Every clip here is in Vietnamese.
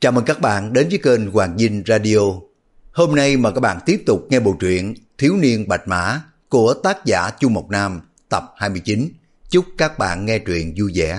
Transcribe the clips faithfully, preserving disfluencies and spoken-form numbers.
Chào mừng các bạn đến với kênh Hoàng Dinh Radio. Hôm nay mời các bạn tiếp tục nghe bộ truyện Thiếu niên Bạch Mã của tác giả Chu Mộc Nam tập hai mươi chín. Chúc các bạn nghe truyện vui vẻ.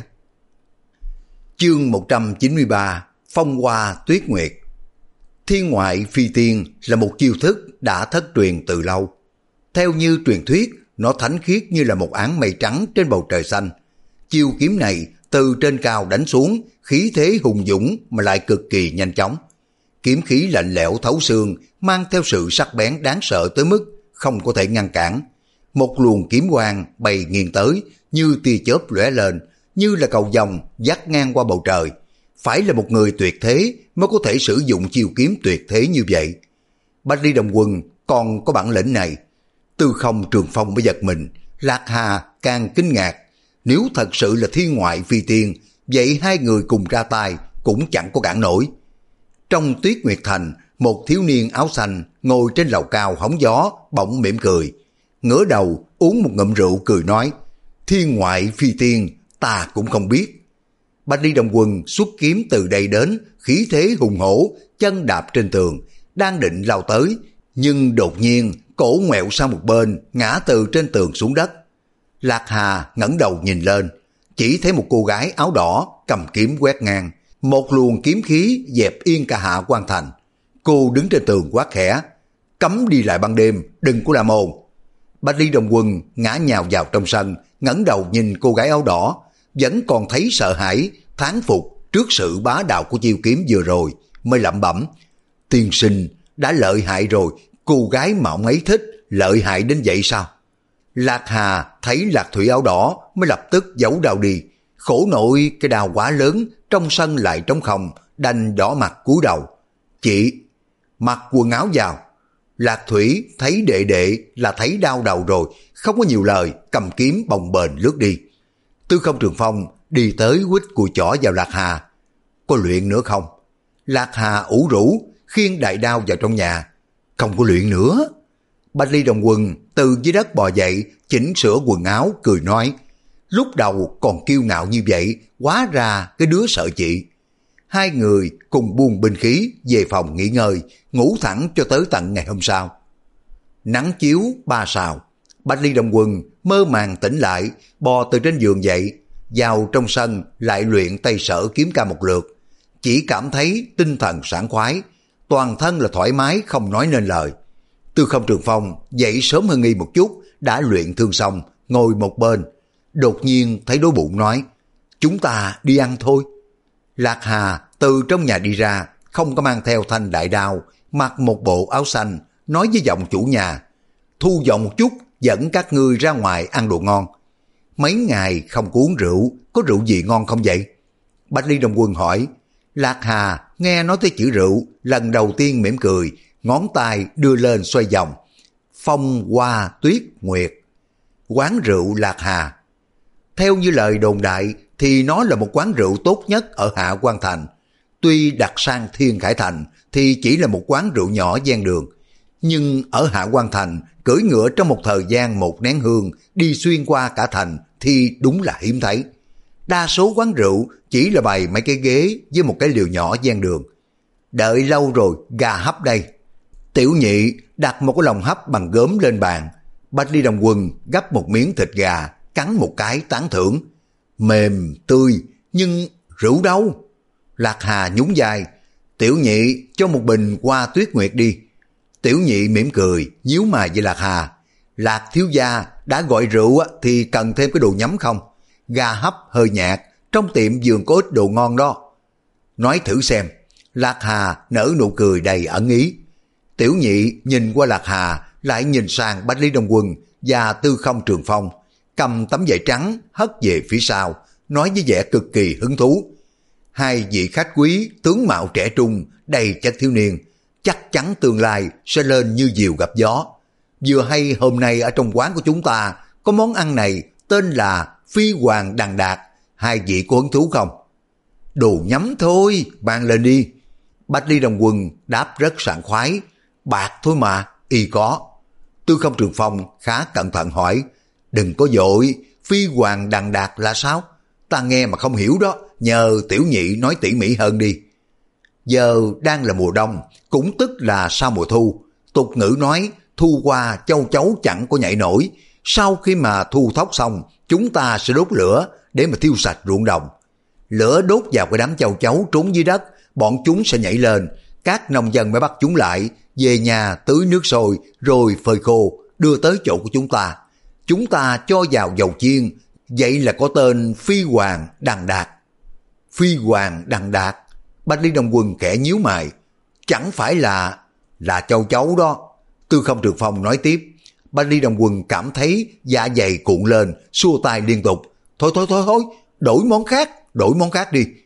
Chương một trăm chín mươi ba, Phong Hoa Tuyết Nguyệt. Thiên ngoại phi tiên là một chiêu thức đã thất truyền từ lâu. Theo như truyền thuyết, nó thánh khiết như là một áng mây trắng trên bầu trời xanh. Chiêu kiếm này từ trên cao đánh xuống, khí thế hùng dũng mà lại cực kỳ nhanh chóng. Kiếm khí lạnh lẽo thấu xương, mang theo sự sắc bén đáng sợ tới mức không có thể ngăn cản. Một luồng kiếm quang bay nghiêng tới, như tia chớp lóe lên, như là cầu vồng vắt ngang qua bầu trời. Phải là một người tuyệt thế mới có thể sử dụng chiêu kiếm tuyệt thế như vậy. Bạch Ly Đồng Quân còn có bản lĩnh này. Tư Không Trường Phong mới giật mình, Lạc Hà càng kinh ngạc. Nếu thật sự là thiên ngoại phi tiên, vậy hai người cùng ra tay cũng chẳng có cản nổi. Trong Tuyết Nguyệt Thành, một thiếu niên áo xanh ngồi trên lầu cao hóng gió, bỗng mỉm cười. Ngửa đầu uống một ngụm rượu cười nói, thiên ngoại phi tiên, ta cũng không biết. Bạch Ly Đồng Quân xuất kiếm từ đây đến, khí thế hùng hổ, chân đạp trên tường, đang định lao tới, nhưng đột nhiên cổ ngoẹo sang một bên, ngã từ trên tường xuống đất. Lạc Hà ngẩng đầu nhìn lên, chỉ thấy một cô gái áo đỏ cầm kiếm quét ngang, một luồng kiếm khí dẹp yên cả Hạ Quan Thành. Cô đứng trên tường quát khẽ, cấm đi lại ban đêm, đừng có làm ồn. Bạch Ly Đồng Quân ngã nhào vào trong sân, ngẩng đầu nhìn cô gái áo đỏ, vẫn còn thấy sợ hãi, thán phục trước sự bá đạo của chiêu kiếm vừa rồi, mới lẩm bẩm, tiên sinh đã lợi hại rồi, cô gái mà ông ấy thích lợi hại đến vậy sao? Lạc Hà thấy Lạc Thủy áo đỏ mới lập tức giấu đao đi, khổ nội cái đao quá lớn, trong sân lại trống không, đành đỏ mặt cúi đầu. Chị, mặc quần áo vào. Lạc Thủy thấy đệ đệ là thấy đau đầu rồi, không có nhiều lời, cầm kiếm bồng bềnh lướt đi. Tư Không Trường Phong đi tới quýt cùi chỏ vào Lạc Hà. Có luyện nữa không? Lạc Hà ủ rũ, khiêng đại đao vào trong nhà. Không có luyện nữa. Bạch Ly Đồng Quân từ dưới đất bò dậy, chỉnh sửa quần áo, cười nói, lúc đầu còn kiêu ngạo như vậy, hóa ra cái đứa sợ chị. Hai người cùng buông binh khí về phòng nghỉ ngơi, ngủ thẳng cho tới tận ngày hôm sau. Nắng chiếu ba sào, Bạch Ly Đồng Quân mơ màng tỉnh lại, bò từ trên giường dậy, vào trong sân lại luyện tay sở kiếm ca một lượt. Chỉ cảm thấy tinh thần sảng khoái, toàn thân là thoải mái không nói nên lời. Tư Không Trường Phong dậy sớm hơn nghi một chút, đã luyện thương xong, ngồi một bên. Đột nhiên thấy đói bụng nói, chúng ta đi ăn thôi. Lạc Hà từ trong nhà đi ra, không có mang theo thanh đại đao, mặc một bộ áo xanh, nói với giọng chủ nhà, thu dọn một chút, dẫn các ngươi ra ngoài ăn đồ ngon. Mấy ngày không có uống rượu, có rượu gì ngon không vậy? Bạch Ly Đồng Quân hỏi. Lạc Hà nghe nói tới chữ rượu, lần đầu tiên mỉm cười, ngón tay đưa lên xoay vòng. Phong Hoa Tuyết Nguyệt, quán rượu Lạc Hà. Theo như lời đồn đại thì nó là một quán rượu tốt nhất ở Hạ Quan Thành. Tuy đặt sang Thiên Khải Thành thì chỉ là một quán rượu nhỏ ven đường, nhưng ở Hạ Quan Thành cưỡi ngựa trong một thời gian một nén hương đi xuyên qua cả thành thì đúng là hiếm thấy. Đa số quán rượu chỉ là bày mấy cái ghế với một cái liều nhỏ ven đường. Đợi lâu rồi, gà hấp đây. Tiểu Nhị đặt một cái lồng hấp bằng gốm lên bàn. Bạch Ly Đồng Quân gắp một miếng thịt gà, cắn một cái tán thưởng. Mềm, tươi, nhưng rượu đâu? Lạc Hà nhún vai. Tiểu Nhị cho một bình Hoa Tuyết Nguyệt đi. Tiểu Nhị mỉm cười, nhíu mày với Lạc Hà. Lạc thiếu gia đã gọi rượu thì cần thêm cái đồ nhắm không? Gà hấp hơi nhạt, trong tiệm vườn có ít đồ ngon đó. Nói thử xem. Lạc Hà nở nụ cười đầy ẩn ý. Tiểu Nhị nhìn qua Lạc Hà, lại nhìn sang Bạch Ly Đồng Quân và Tư Không Trường Phong, cầm tấm vải trắng hất về phía sau, nói với vẻ cực kỳ hứng thú. Hai vị khách quý tướng mạo trẻ trung, đầy chất thiếu niên, chắc chắn tương lai sẽ lên như diều gặp gió. Vừa hay hôm nay ở trong quán của chúng ta có món ăn này tên là Phi Hoàng Đằng Đạt, hai vị có hứng thú không? Đồ nhắm thôi, mang lên đi. Bạch Ly Đồng Quân đáp rất sảng khoái. Bạc thôi mà, y có. Tư Không Trường Phong khá cẩn thận hỏi, đừng có vội, Phi Hoàng Đằng Đạt là sao? Ta nghe mà không hiểu đó, nhờ Tiểu Nhị nói tỉ mỉ hơn đi. Giờ đang là mùa đông, cũng tức là sau mùa thu. Tục ngữ nói, thu qua châu chấu chẳng có nhảy nổi. Sau khi mà thu thóc xong, chúng ta sẽ đốt lửa để mà thiêu sạch ruộng đồng. Lửa đốt vào cái đám châu chấu trốn dưới đất, bọn chúng sẽ nhảy lên. Các nông dân mới bắt chúng lại, về nhà tưới nước sôi rồi phơi khô, đưa tới chỗ của chúng ta. Chúng ta cho vào dầu chiên, vậy là có tên Phi Hoàng Đằng Đạt. Phi Hoàng Đằng Đạt, Bách Lý Đông Quân khẽ nhíu mày. Chẳng phải là, là châu chấu đó. Tư Không Trường Phong nói tiếp. Bách Lý Đông Quân cảm thấy dạ dày cuộn lên, xua tay liên tục. Thôi thôi thôi thôi, đổi món khác, đổi món khác đi.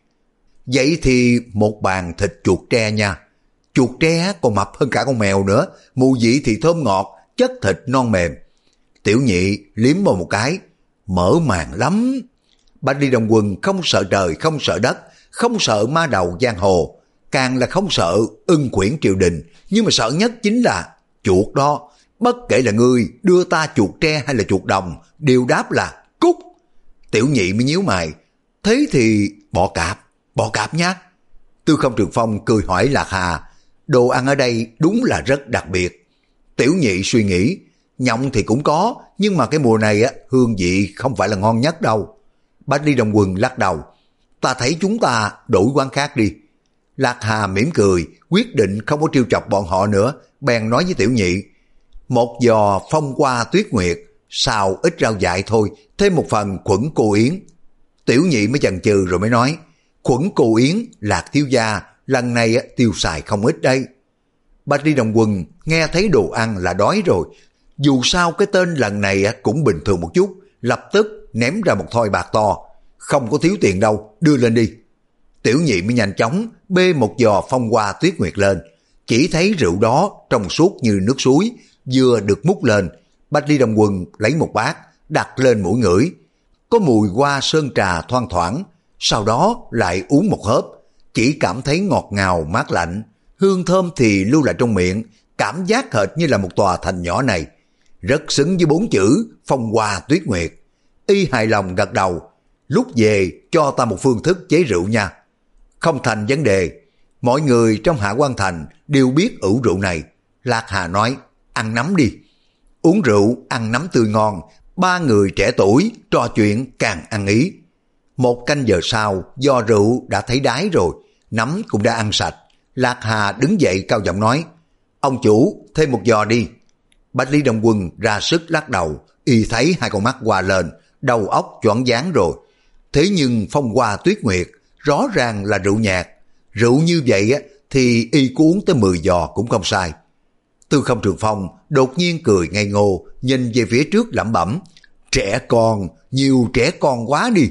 Vậy thì một bàn thịt chuột tre nha. Chuột tre còn mập hơn cả con mèo nữa, mùi vị thì thơm ngọt, chất thịt non mềm. Tiểu Nhị liếm vào một cái, mở màn lắm. Bách Lý Đông Quân không sợ trời, không sợ đất, không sợ ma đầu giang hồ, càng là không sợ ưng quyển triều đình, nhưng mà sợ nhất chính là chuột đó. Bất kể là ngươi đưa ta chuột tre hay là chuột đồng, đều đáp là cút. Tiểu Nhị mới nhíu mày, thế thì bọ cạp, bọ cạp nhá. Tư Không Trường Phong cười hỏi Lạc Hà, đồ ăn ở đây đúng là rất đặc biệt. Tiểu Nhị suy nghĩ, nhộng thì cũng có, nhưng mà cái mùa này á, hương vị không phải là ngon nhất đâu. Bách Lý Đông Quân lắc đầu, ta thấy chúng ta đổi quán khác đi. Lạc Hà mỉm cười, quyết định không có trêu chọc bọn họ nữa, bèn nói với Tiểu Nhị, một giò phong hoa tuyết nguyệt, xào ít rau dại thôi, thêm một phần khuẩn cô yến. Tiểu Nhị mới chần chừ rồi mới nói, khuẩn cô yến, Lạc thiếu gia, lần này tiêu xài không ít đây. Bách Lý Đông Quân nghe thấy đồ ăn là đói rồi, dù sao cái tên lần này cũng bình thường một chút, lập tức ném ra một thoi bạc to, không có thiếu tiền đâu, đưa lên đi. Tiểu Nhị mới nhanh chóng bê một giò phong hoa tuyết nguyệt lên, chỉ thấy rượu đó trong suốt như nước suối, vừa được múc lên. Bách Lý Đông Quân lấy một bát đặt lên mũi ngửi, có mùi hoa sơn trà thoang thoảng, sau đó lại uống một hớp, chỉ cảm thấy ngọt ngào mát lạnh, hương thơm thì lưu lại trong miệng, cảm giác hệt như là một tòa thành nhỏ này, rất xứng với bốn chữ phong hoa tuyết nguyệt. Y hài lòng gật đầu, lúc về cho ta một phương thức chế rượu nha. Không thành vấn đề, mọi người trong Hạ Quan Thành đều biết ủ rượu này. Lạc Hà nói, ăn nấm đi. Uống rượu, ăn nấm tươi ngon, ba người trẻ tuổi trò chuyện càng ăn ý. Một canh giờ sau, do rượu đã thấy đáy rồi, nấm cũng đã ăn sạch. Lạc Hà đứng dậy cao giọng nói, ông chủ thêm một giò đi. Bách Lý Đông Quân ra sức lắc đầu, y thấy hai con mắt hoa lên, đầu óc choáng váng rồi. Thế nhưng phong hoa tuyết nguyệt rõ ràng là rượu nhạt, rượu như vậy á thì y có uống tới mười giò cũng không sai. Tư Không Trường Phong đột nhiên cười ngây ngô, nhìn về phía trước lẩm bẩm, trẻ con, nhiều trẻ con quá đi.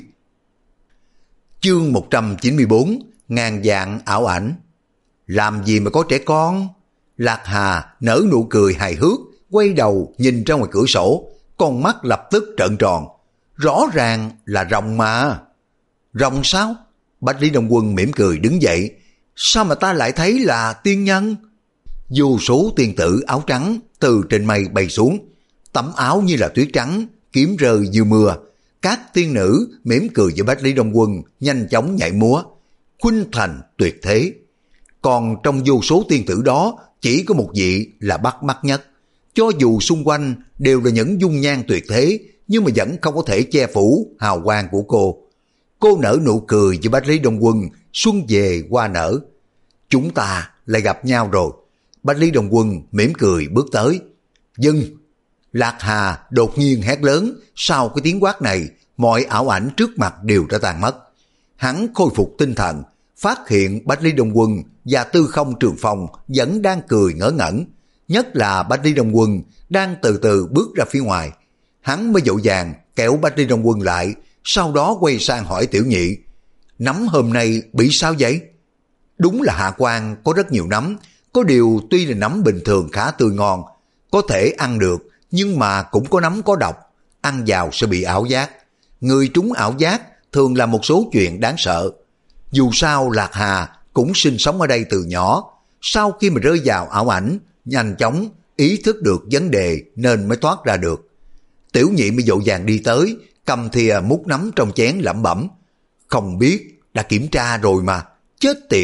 Chương một trăm chín mươi bốn, ngàn vạn ảo ảnh. Làm gì mà có trẻ con? Lạc Hà nở nụ cười hài hước, quay đầu nhìn ra ngoài cửa sổ, con mắt lập tức trợn tròn. Rõ ràng là rồng mà. Rồng sao? Bách Lý Đông Quân mỉm cười đứng dậy. Sao mà ta lại thấy là tiên nhân? Vô số tiên tử áo trắng từ trên mây bay xuống, tấm áo như là tuyết trắng, kiếm rơi như mưa. Các tiên nữ mỉm cười với Bách Lý Đông Quân, nhanh chóng nhảy múa, khuynh thành tuyệt thế. Còn trong vô số tiên tử đó, chỉ có một vị là bắt mắt nhất. Cho dù xung quanh đều là những dung nhan tuyệt thế, nhưng mà vẫn không có thể che phủ hào quang của cô. Cô nở nụ cười với Bách Lý Đông Quân, xuân về hoa nở. Chúng ta lại gặp nhau rồi. Bách Lý Đông Quân mỉm cười bước tới. Dừng! Lạc Hà đột nhiên hét lớn, sau cái tiếng quát này, mọi ảo ảnh trước mặt đều đã tan mất. Hắn khôi phục tinh thần, phát hiện Bách Lý Đông Quân và Tư Không Trường Phong vẫn đang cười ngớ ngẩn, nhất là Bách Lý Đông Quân đang từ từ bước ra phía ngoài. Hắn mới dội vàng kéo Bách Lý Đông Quân lại, sau đó quay sang hỏi Tiểu Nhị, nấm hôm nay bị sao vậy? Đúng là Hạ Quan có rất nhiều nấm, có điều tuy là nấm bình thường khá tươi ngon, có thể ăn được, nhưng mà cũng có nấm có độc, ăn vào sẽ bị ảo giác. Người trúng ảo giác thường là một số chuyện đáng sợ. Dù sao Lạc Hà cũng sinh sống ở đây từ nhỏ, sau khi mà rơi vào ảo ảnh, nhanh chóng ý thức được vấn đề nên mới thoát ra được. Tiểu Nhị mới dội vàng đi tới, cầm thìa múc nấm trong chén lẩm bẩm, không biết đã kiểm tra rồi mà, chết tiệt,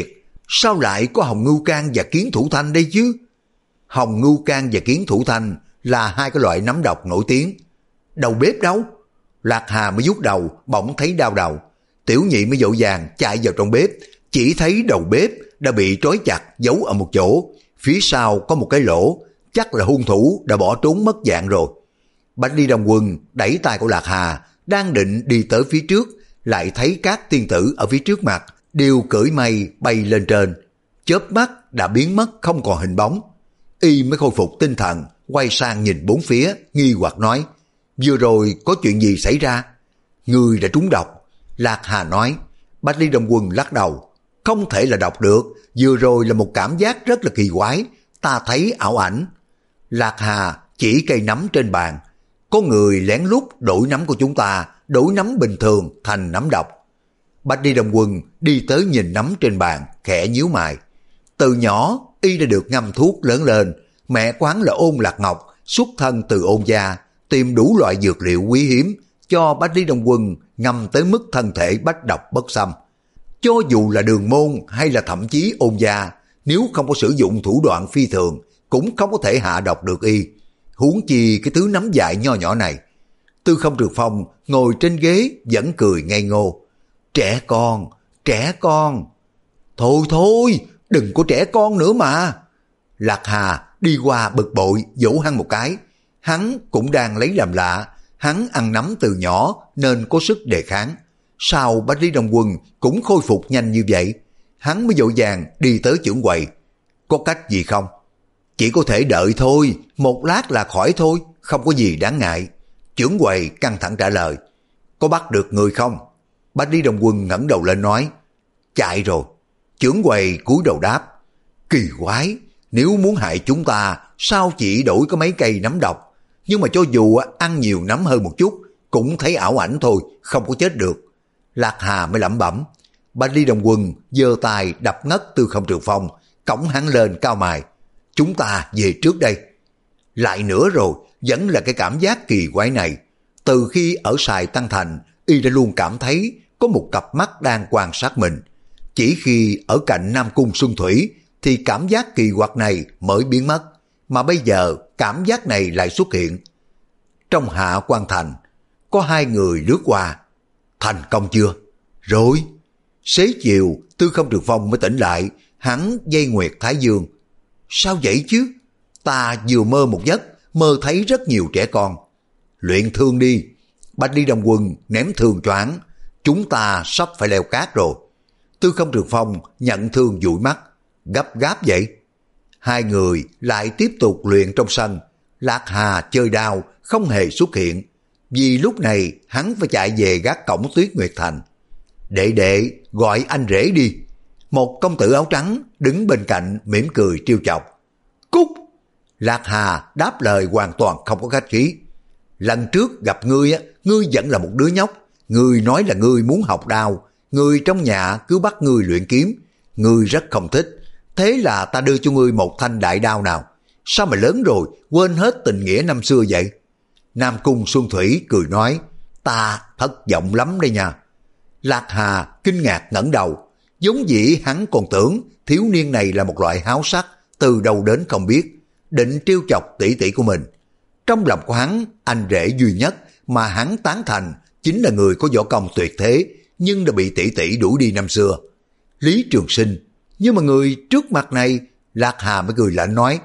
Sao lại có Hồng Ngưu Can và Kiến Thủ Thanh đây chứ? Hồng Ngưu Can và Kiến Thủ Thanh là hai cái loại nấm độc nổi tiếng. Đầu bếp đâu? Lạc Hà mới vuốt đầu, bỗng thấy đau đầu. Tiểu nhị mới vội vàng chạy vào trong bếp, chỉ thấy đầu bếp đã bị trói chặt giấu ở một chỗ, phía sau có một cái lỗ, chắc là hung thủ đã bỏ trốn mất dạng rồi. Bạch Đi Đồng Quân đẩy tay của Lạc Hà, đang định đi tới phía trước, lại thấy các tiên tử ở phía trước mặt đều cưỡi mây bay lên trên, chớp mắt đã biến mất không còn hình bóng. Y mới khôi phục tinh thần, quay sang nhìn bốn phía, nghi hoặc nói, vừa rồi có chuyện gì xảy ra? Người đã trúng độc. Lạc Hà nói. Bạch Ly Đồng Quân lắc đầu, không thể là độc được, vừa rồi là một cảm giác rất là kỳ quái, ta thấy ảo ảnh. Lạc Hà chỉ cây nấm trên bàn, có người lén lút đổi nấm của chúng ta, đổi nấm bình thường thành nấm độc. Bạch Đi Đồng Quân đi tới nhìn nấm trên bàn, khẽ nhíu mày. Từ nhỏ y đã được ngâm thuốc lớn lên, mẹ quán là Ôn Lạc Ngọc, xuất thân từ Ôn gia, tìm đủ loại dược liệu quý hiếm cho Bạch Đi Đồng Quân ngâm tới mức thân thể bách độc bất xâm. Cho dù là Đường Môn hay là thậm chí Ôn gia, nếu không có sử dụng thủ đoạn phi thường cũng không có thể hạ độc được y, huống chi cái thứ nấm dại nho nhỏ này. Tư Không Trường Phong ngồi trên ghế vẫn cười ngây ngô. Trẻ con, trẻ con. Thôi thôi, đừng có trẻ con nữa mà. Lạc Hà đi qua bực bội vỗ hắn một cái. Hắn cũng đang lấy làm lạ, hắn ăn nấm từ nhỏ nên có sức đề kháng. Sao Bạch Lý Đông Quân cũng khôi phục nhanh như vậy? Hắn mới vội vàng đi tới chưởng quầy. Có cách gì không? Chỉ có thể đợi thôi, một lát là khỏi thôi, không có gì đáng ngại. Chưởng quầy căng thẳng trả lời. Có bắt được người không? Bạch Lý Đông Quân ngẩng đầu lên nói. Chạy rồi. Chưởng quầy cúi đầu đáp. Kỳ quái, nếu muốn hại chúng ta, sao chỉ đổi có mấy cây nấm độc? Nhưng mà cho dù ăn nhiều nấm hơn một chút, cũng thấy ảo ảnh thôi, không có chết được. Lạc Hà mới lẩm bẩm. Bạch Lý Đông Quân giơ tay đập ngất Tư Không Trường Phong, cõng hắn lên cao mày. Chúng ta về trước đây. Lại nữa rồi, vẫn là cái cảm giác kỳ quái này. Từ khi ở Sài Tăng Thành, y đã luôn cảm thấy có một cặp mắt đang quan sát mình. Chỉ khi ở cạnh Nam Cung Xuân Thủy thì cảm giác kỳ quặc này mới biến mất, mà bây giờ cảm giác này lại xuất hiện. Trong Hạ Quan Thành, có hai người lướt qua. Thành công chưa? Rồi. Xế chiều, Tư Không Trường Phong mới tỉnh lại, hắn dây nguyệt Thái Dương. Sao vậy chứ? Ta vừa mơ một giấc, mơ thấy rất nhiều trẻ con. Luyện thương đi. Bạch Đi Đông Quân ném thương choáng. Chúng ta sắp phải leo cát rồi. Tư Không Trường Phong nhận thương dụi mắt. Gấp gáp vậy. Hai người lại tiếp tục luyện trong sân. Lạc Hà chơi đao không hề xuất hiện, vì lúc này hắn phải chạy về gác cổng Tuyết Nguyệt Thành. Đệ đệ, gọi anh rể đi. Một công tử áo trắng đứng bên cạnh mỉm cười trêu chọc. Cút! Lạc Hà đáp lời hoàn toàn không có khách khí. Lần trước gặp ngươi á, ngươi vẫn là một đứa nhóc. Ngươi nói là ngươi muốn học đao, người trong nhà cứ bắt ngươi luyện kiếm. Ngươi rất không thích, thế là ta đưa cho ngươi một thanh đại đao nào. Sao mà lớn rồi quên hết tình nghĩa năm xưa vậy? Nam Cung Xuân Thủy cười nói. Ta thất vọng lắm đây nha. Lạc Hà kinh ngạc ngẩng đầu. Giống dĩ hắn còn tưởng thiếu niên này là một loại háo sắc, từ đâu đến không biết, định trêu chọc tỷ tỷ của mình. Trong lòng của hắn, anh rể duy nhất mà hắn tán thành chính là người có võ công tuyệt thế, nhưng đã bị tỷ tỷ đuổi đi năm xưa, Lý Trường Sinh. Nhưng mà người trước mặt này, Lạc Hà mới cười lạnh nói.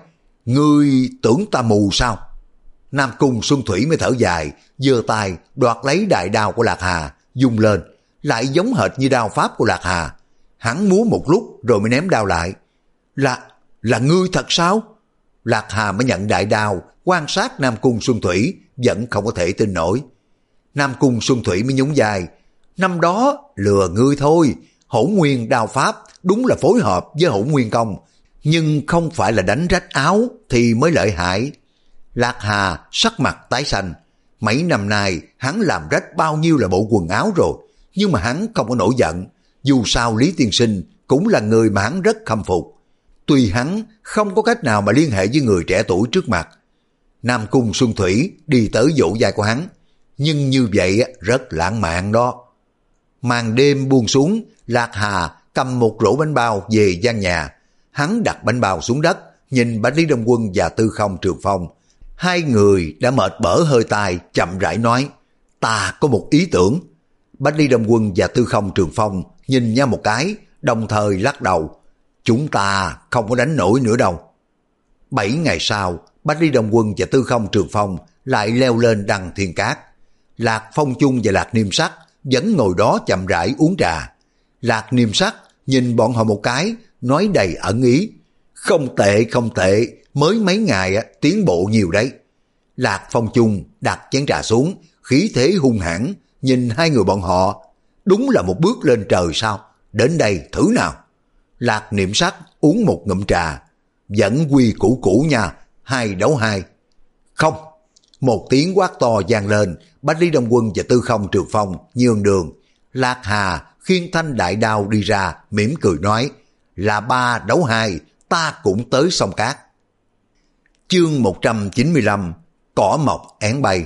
Ngươi tưởng ta mù sao? Nam Cung Xuân Thủy mới thở dài, giơ tay đoạt lấy đại đao của Lạc Hà, dùng lên, lại giống hệt như đao pháp của Lạc Hà. Hắn múa một lúc rồi mới ném đao lại. Là, là ngươi thật sao? Lạc Hà mới nhận đại đao, quan sát Nam Cung Xuân Thủy, vẫn không có thể tin nổi. Nam Cung Xuân Thủy mới nhún vai. Năm đó lừa ngươi thôi, Hỗn Nguyên đao pháp đúng là phối hợp với Hỗn Nguyên công, nhưng không phải là đánh rách áo thì mới lợi hại. Lạc Hà sắc mặt tái xanh. Mấy năm nay hắn làm rách bao nhiêu là bộ quần áo rồi, nhưng mà hắn không có nổi giận. Dù sao Lý Tiên Sinh cũng là người mà hắn rất khâm phục. Tuy hắn không có cách nào mà liên hệ với người trẻ tuổi trước mặt. Nam Cung Xuân Thủy đi tới vỗ vai của hắn, nhưng như vậy rất lãng mạn đó. Màn đêm buông xuống, Lạc Hà cầm một rổ bánh bao về gian nhà. Hắn đặt bánh bao xuống đất, nhìn Bách Lý Đông Quân và Tư Không Trường Phong. Hai người đã mệt bở hơi tai, chậm rãi nói, ta có một ý tưởng. Bách Lý Đông Quân và Tư Không Trường Phong nhìn nhau một cái, đồng thời lắc đầu. Chúng ta không có đánh nổi nữa đâu. Bảy ngày sau, Bách Lý Đông Quân và Tư Không Trường Phong lại leo lên Đăng Thiên Cát. Lạc Phong Chung và Lạc Niêm Sắc vẫn ngồi đó chậm rãi uống trà. Lạc Niêm Sắc nhìn bọn họ một cái, nói đầy ẩn ý. Không tệ, không tệ, mới mấy ngày tiến bộ nhiều đấy. Lạc Phong Chung đặt chén trà xuống, khí thế hung hãn, nhìn hai người bọn họ. Đúng là một bước lên trời sao? Đến đây thử nào. Lạc Niệm Sắc uống một ngụm trà. Vẫn quy củ cũ nha, hai đấu hai. Không. Một tiếng quát to vang lên, Bách Lý Đông Quân và Tư Không Trường Phong nhường đường. Lạc Hà khiêng thanh đại đao đi ra, mỉm cười nói, là ba đấu hai, ta cũng tới sông cát. Chương một trăm chín mươi lăm, cỏ mọc én bay.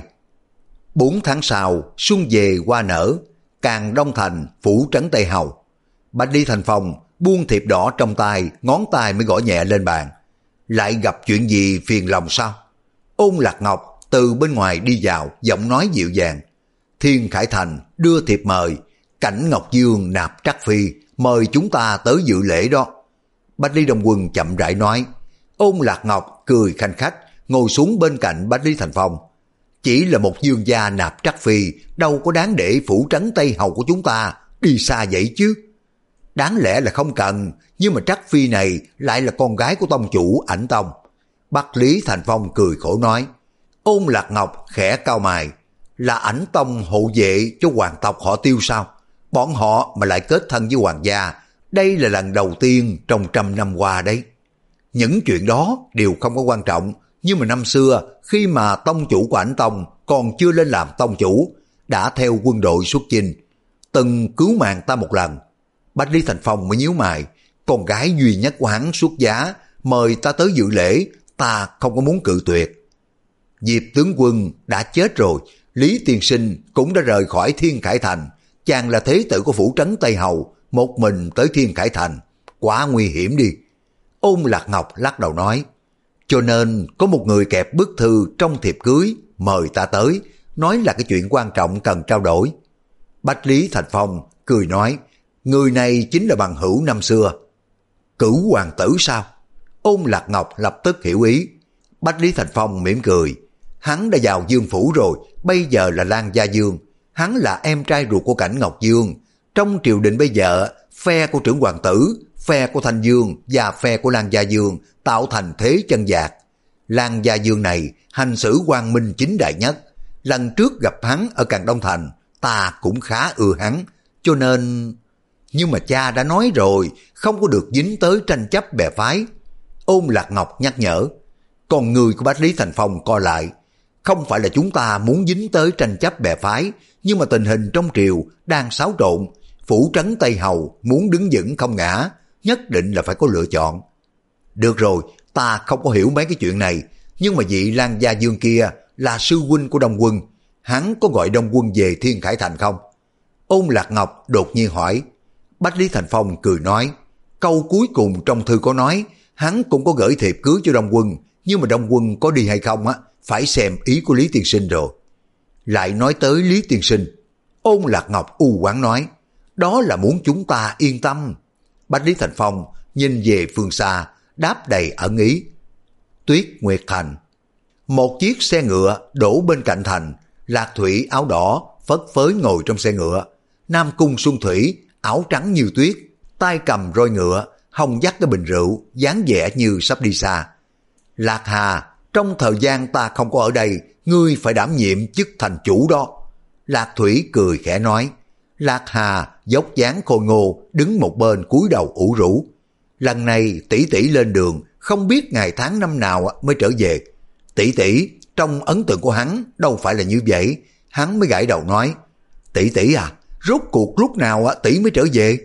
Bốn tháng sau, xuân về hoa nở, Càng Đông Thành phủ trấn Tây Hầu. Bách Lý Thành Phong buông thiệp đỏ trong tay, ngón tay mới gõ nhẹ lên bàn. Lại gặp chuyện gì phiền lòng sao? Ôn Lạc Ngọc từ bên ngoài đi vào, giọng nói dịu dàng. Thiên Khải Thành đưa thiệp mời, Cảnh Ngọc Dương nạp Trắc Phi, mời chúng ta tới dự lễ đó. Bách Lý Đông Quân chậm rãi nói. Ôn Lạc Ngọc cười khanh khách, ngồi xuống bên cạnh Bách Lý Thành Phong. Chỉ là một dương gia nạp Trắc Phi, đâu có đáng để phủ trấn Tây Hầu của chúng ta đi xa vậy chứ. Đáng lẽ là không cần, nhưng mà Trắc Phi này lại là con gái của tông chủ Ảnh Tông. Bách Lý Thành Phong cười khổ nói. Ôn Lạc Ngọc khẽ cau mày, là Ảnh Tông hộ vệ cho hoàng tộc họ Tiêu sao? Bọn họ mà lại kết thân với hoàng gia, đây là lần đầu tiên trong trăm năm qua đấy. Những chuyện đó đều không có quan trọng, nhưng mà năm xưa khi mà tông chủ của Ảnh Tông còn chưa lên làm tông chủ, đã theo quân đội xuất chinh, từng cứu mạng ta một lần. Bách Lý Thành Phong mới nhíu mày, con gái duy nhất của hắn xuất giá, mời ta tới dự lễ, ta không có muốn cự tuyệt. Diệp tướng quân đã chết rồi, Lý tiên sinh cũng đã rời khỏi Thiên Khải Thành, chàng là thế tử của phủ trấn Tây Hầu, một mình tới Thiên Khải Thành, quá nguy hiểm đi. Ôn Lạc Ngọc lắc đầu nói, cho nên có một người kẹp bức thư trong thiệp cưới, mời ta tới, nói là cái chuyện quan trọng cần trao đổi. Bách Lý Thành Phong cười nói, người này chính là bằng hữu năm xưa. Cửu hoàng tử sao? Ôn Lạc Ngọc lập tức hiểu ý. Bách Lý Thành Phong mỉm cười, hắn đã vào Dương phủ rồi, bây giờ là Lan Gia Dương, hắn là em trai ruột của Cảnh Ngọc Dương. Trong triều đình bây giờ, phe của trưởng hoàng tử, phe của Thanh Dương và phe của Lan Gia Dương tạo thành thế chân vạc. Lan Gia Dương này hành xử quang minh chính đại nhất. Lần trước gặp hắn ở Càng Đông Thành, ta cũng khá ưa hắn, cho nên... Nhưng mà cha đã nói rồi, không có được dính tới tranh chấp bè phái. Ôn Lạc Ngọc nhắc nhở. Còn người của Bách Lý Thành Phong co lại. Không phải là chúng ta muốn dính tới tranh chấp bè phái, nhưng mà tình hình trong triều đang xáo trộn. Phủ trấn Tây Hầu muốn đứng vững không ngã, nhất định là phải có lựa chọn. Được rồi, ta không có hiểu mấy cái chuyện này, nhưng mà vị Lan Gia Dương kia là sư huynh của Đông Quân, hắn có gọi Đông Quân về Thiên Khải Thành không? Ôn Lạc Ngọc đột nhiên hỏi. Bách Lý Thành Phong cười nói, câu cuối cùng trong thư có nói, hắn cũng có gửi thiệp cưới cho Đông Quân, nhưng mà Đông Quân có đi hay không á, phải xem ý của Lý tiên sinh rồi. Lại nói tới Lý tiên sinh, Ôn Lạc Ngọc u oán nói, đó là muốn chúng ta yên tâm. Bách Lý Thành Phong nhìn về phương xa, đáp đầy ẩn ý. Tuyết Nguyệt Thành. Một chiếc xe ngựa đổ bên cạnh thành, Lạc Thủy áo đỏ phất phới ngồi trong xe ngựa. Nam Cung Xuân Thủy áo trắng như tuyết, tay cầm roi ngựa, hông dắt cái bình rượu, dáng vẻ như sắp đi xa. Lạc Hà, trong thời gian ta không có ở đây, ngươi phải đảm nhiệm chức thành chủ đó. Lạc Thủy cười khẽ nói. Lạc Hà dốc dáng khôi ngô, đứng một bên cúi đầu ủ rũ. Lần này tỷ tỷ lên đường, không biết ngày tháng năm nào mới trở về. Tỷ tỷ, trong ấn tượng của hắn đâu phải là như vậy. Hắn mới gãi đầu nói, tỷ tỷ à, rốt cuộc lúc nào tỷ mới trở về?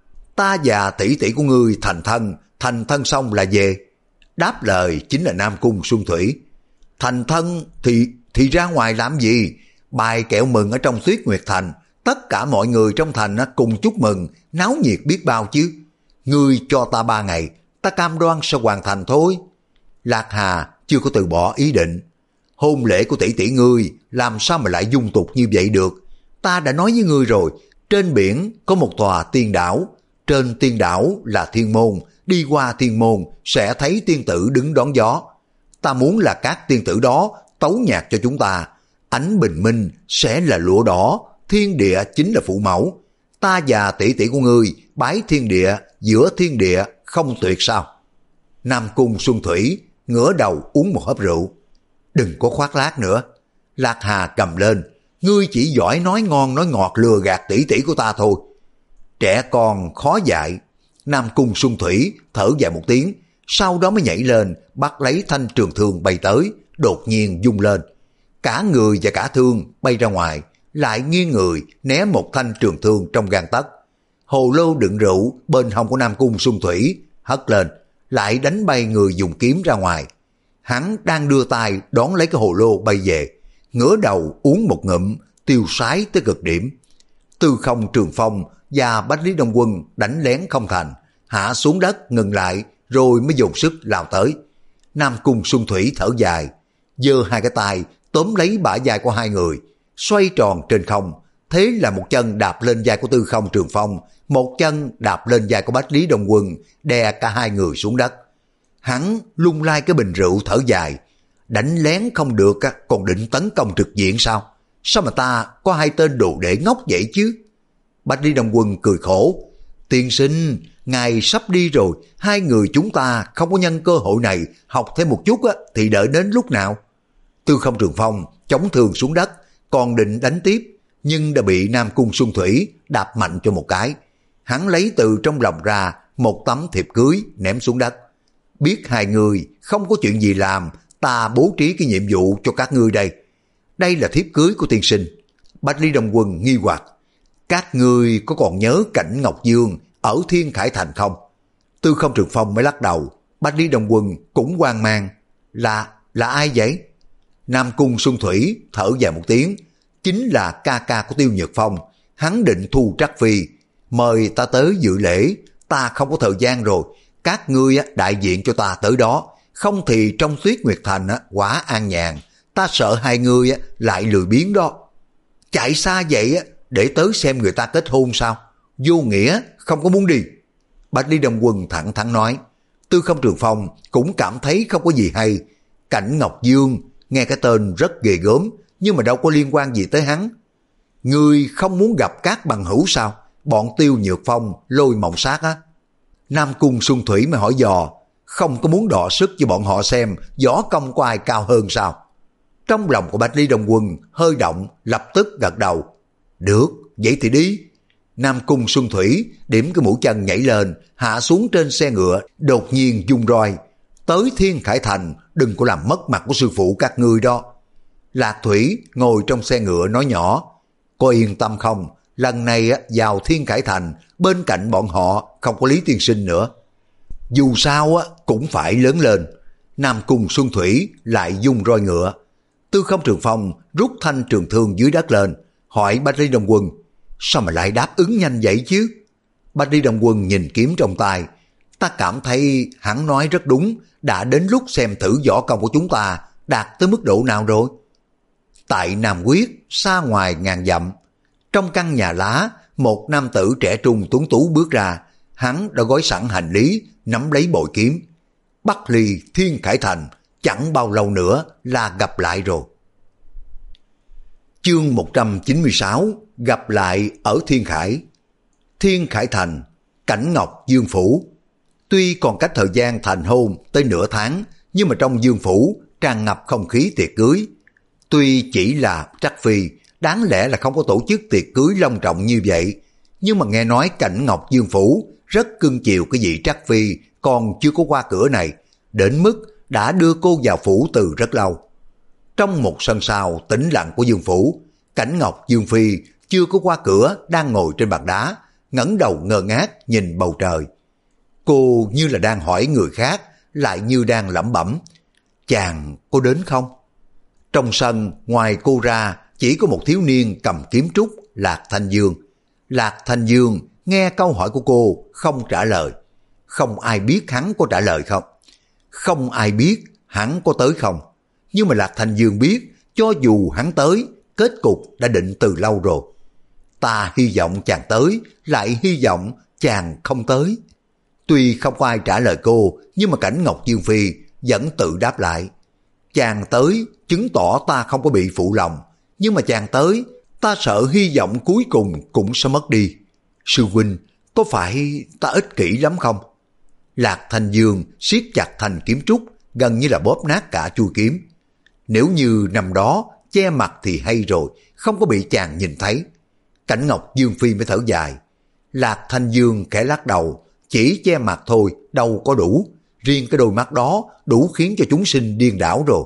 Ta và tỷ tỷ của ngươi thành thân, thành thân xong là về. Đáp lời chính là Nam Cung Xuân Thủy. Thành thân thì thì ra ngoài làm gì? Bài kẹo mừng ở trong Tuyết Nguyệt Thành, Tất cả mọi người trong thành cùng chúc mừng, náo nhiệt biết bao chứ. Ngươi cho ta ba ngày, ta cam đoan sẽ hoàn thành thôi. Lạc Hà chưa có từ bỏ ý định. Hôn lễ của tỷ tỷ ngươi làm sao mà lại dung tục như vậy được. Ta đã nói với ngươi rồi, trên biển có một tòa tiên đảo. Trên tiên đảo là thiên môn, đi qua thiên môn sẽ thấy tiên tử đứng đón gió. Ta muốn là các tiên tử đó tấu nhạc cho chúng ta. Ánh bình minh sẽ là lụa đỏ, thiên địa chính là phụ mẫu. Ta và tỷ tỷ của ngươi bái thiên địa, giữa thiên địa không tuyệt sao? Nam Cung Xuân Thủy ngửa đầu uống một hớp rượu. Đừng có khoác lác nữa. Lạc Hà cầm lên. Ngươi chỉ giỏi nói ngon nói ngọt lừa gạt tỷ tỷ của ta thôi. Trẻ con khó dạy. Nam Cung Xuân Thủy thở dài một tiếng, sau đó mới nhảy lên bắt lấy thanh trường thương bay tới, đột nhiên vung lên. Cả người và cả thương bay ra ngoài, lại nghiêng người né một thanh trường thương trong gang tấc. Hồ lô đựng rượu bên hông của Nam Cung Xuân Thủy hất lên, lại đánh bay người dùng kiếm ra ngoài. Hắn đang đưa tay đón lấy cái hồ lô bay về, ngửa đầu uống một ngụm, tiêu sái tới cực điểm. Tư Không Trường Phong và Bách Lý Đông Quân đánh lén không thành, hạ xuống đất ngừng lại rồi mới dồn sức lao tới. Nam Cung Xuân Thủy thở dài, giơ hai cái tay tóm lấy bả vai của hai người, xoay tròn trên không. Thế là một chân đạp lên vai của Tư Không Trường Phong, một chân đạp lên vai của Bách Lý Đông Quân, đè cả hai người xuống đất. Hắn lung lay cái bình rượu thở dài, đánh lén không được còn định tấn công trực diện sao? Sao mà ta có hai tên đồ đệ ngốc vậy chứ? Bách Lý Đông Quân cười khổ, tiên sinh, ngài sắp đi rồi, hai người chúng ta không có nhân cơ hội này học thêm một chút á, thì đợi đến lúc nào? Tư Không Trường Phong chống thương xuống đất, còn định đánh tiếp, nhưng đã bị Nam Cung Xuân Thủy đạp mạnh cho một cái. Hắn lấy từ trong lòng ra một tấm thiệp cưới ném xuống đất. Biết hai người không có chuyện gì làm, ta bố trí cái nhiệm vụ cho các ngươi đây. Đây là thiếp cưới của tiên sinh. Bách Lý Đông Quân nghi hoặc, các ngươi có còn nhớ cảnh Ngọc Dương ở Thiên Khải Thành không? Tư Không Trường Phong mới lắc đầu. Bách Lý Đông Quân cũng hoang mang, là là ai vậy? Nam Cung Xuân Thủy thở dài một tiếng, chính là ca ca của Tiêu Nhược Phong. Hắn định thu Trắc Phi, mời ta tới dự lễ. Ta không có thời gian rồi, các ngươi đại diện cho ta tới đó, không thì trong Tuyết Nguyệt Thành quả an nhàn. Ta sợ hai ngươi lại lười biếng đó. Chạy xa vậy để tới xem người ta kết hôn sao? Vô nghĩa, không có muốn đi. Bách Lý Đông Quân thẳng thắn nói. Tư Không Trường Phong cũng cảm thấy không có gì hay. Cảnh Ngọc Dương nghe cái tên rất ghê gớm, nhưng mà đâu có liên quan gì tới hắn. Ngươi không muốn gặp các bằng hữu sao? Bọn Tiêu Nhược Phong, Lôi Mộng Sát á. Nam Cung Xuân Thủy mới hỏi dò, không có muốn đọ sức với bọn họ xem võ công của ai cao hơn sao? Trong lòng của Bách Lý Đông Quân hơi động, lập tức gật đầu. Được, vậy thì đi. Nam Cung Xuân Thủy điểm cái mũi chân nhảy lên, hạ xuống trên xe ngựa, đột nhiên vung roi. Tới Thiên Khải Thành, đừng có làm mất mặt của sư phụ các ngươi đó. Lạc Thủy ngồi trong xe ngựa nói nhỏ, có yên tâm không? Lần này vào Thiên Khải Thành, bên cạnh bọn họ không có Lý tiên sinh nữa. Dù sao cũng phải lớn lên. Nam Cung Xuân Thủy lại dung roi ngựa. Tư Không Trường Phong rút thanh trường thương dưới đất lên, hỏi Bách Lý Đông Quân, sao mà lại đáp ứng nhanh vậy chứ? Bách Lý Đông Quân nhìn kiếm trong tay, ta cảm thấy hắn nói rất đúng, đã đến lúc xem thử võ công của chúng ta đạt tới mức độ nào rồi. Tại Nam Quyết, xa ngoài ngàn dặm, trong căn nhà lá, một nam tử trẻ trung tuấn tú bước ra. Hắn đã gói sẵn hành lý, nắm lấy bội kiếm. Bắc Ly Thiên Khải Thành, chẳng bao lâu nữa là gặp lại rồi. Chương một trăm chín mươi sáu, gặp lại ở Thiên Khải. Thiên Khải Thành, Cảnh Ngọc Dương Phủ. Tuy còn cách thời gian thành hôn tới nửa tháng, nhưng mà trong Dương Phủ tràn ngập không khí tiệc cưới. Tuy chỉ là Trắc Phi, đáng lẽ là không có tổ chức tiệc cưới long trọng như vậy, nhưng mà nghe nói Cảnh Ngọc Dương Phủ rất cưng chiều cái vị Trắc Phi còn chưa có qua cửa này, đến mức đã đưa cô vào phủ từ rất lâu. Trong một sân sau tĩnh lặng của Dương Phủ, Cảnh Ngọc Dương Phi chưa có qua cửa, đang ngồi trên bàn đá, ngẩng đầu ngơ ngác nhìn bầu trời. Cô như là đang hỏi người khác, lại như đang lẩm bẩm, chàng có đến không? Trong sân ngoài cô ra chỉ có một thiếu niên cầm kiếm trúc Lạc Thanh Dương. Lạc Thanh Dương nghe câu hỏi của cô không trả lời. Không ai biết hắn có trả lời không. Không ai biết hắn có tới không. Nhưng mà Lạc Thanh Dương biết, cho dù hắn tới, kết cục đã định từ lâu rồi. Ta hy vọng chàng tới, lại hy vọng chàng không tới. Tuy không có ai trả lời cô, nhưng mà Cảnh Ngọc Dương Phi vẫn tự đáp lại. Chàng tới chứng tỏ ta không có bị phụ lòng, nhưng mà chàng tới, ta sợ hy vọng cuối cùng cũng sẽ mất đi. Sư huynh, có phải ta ích kỷ lắm không? Lạc Thanh Dương siết chặt thanh kiếm trúc, gần như là bóp nát cả chuôi kiếm. Nếu như năm đó che mặt thì hay rồi, không có bị chàng nhìn thấy. Cảnh Ngọc Dương Phi mới thở dài. Lạc Thanh Dương khẽ lắc đầu, chỉ che mặt thôi đâu có đủ, riêng cái đôi mắt đó đủ khiến cho chúng sinh điên đảo rồi.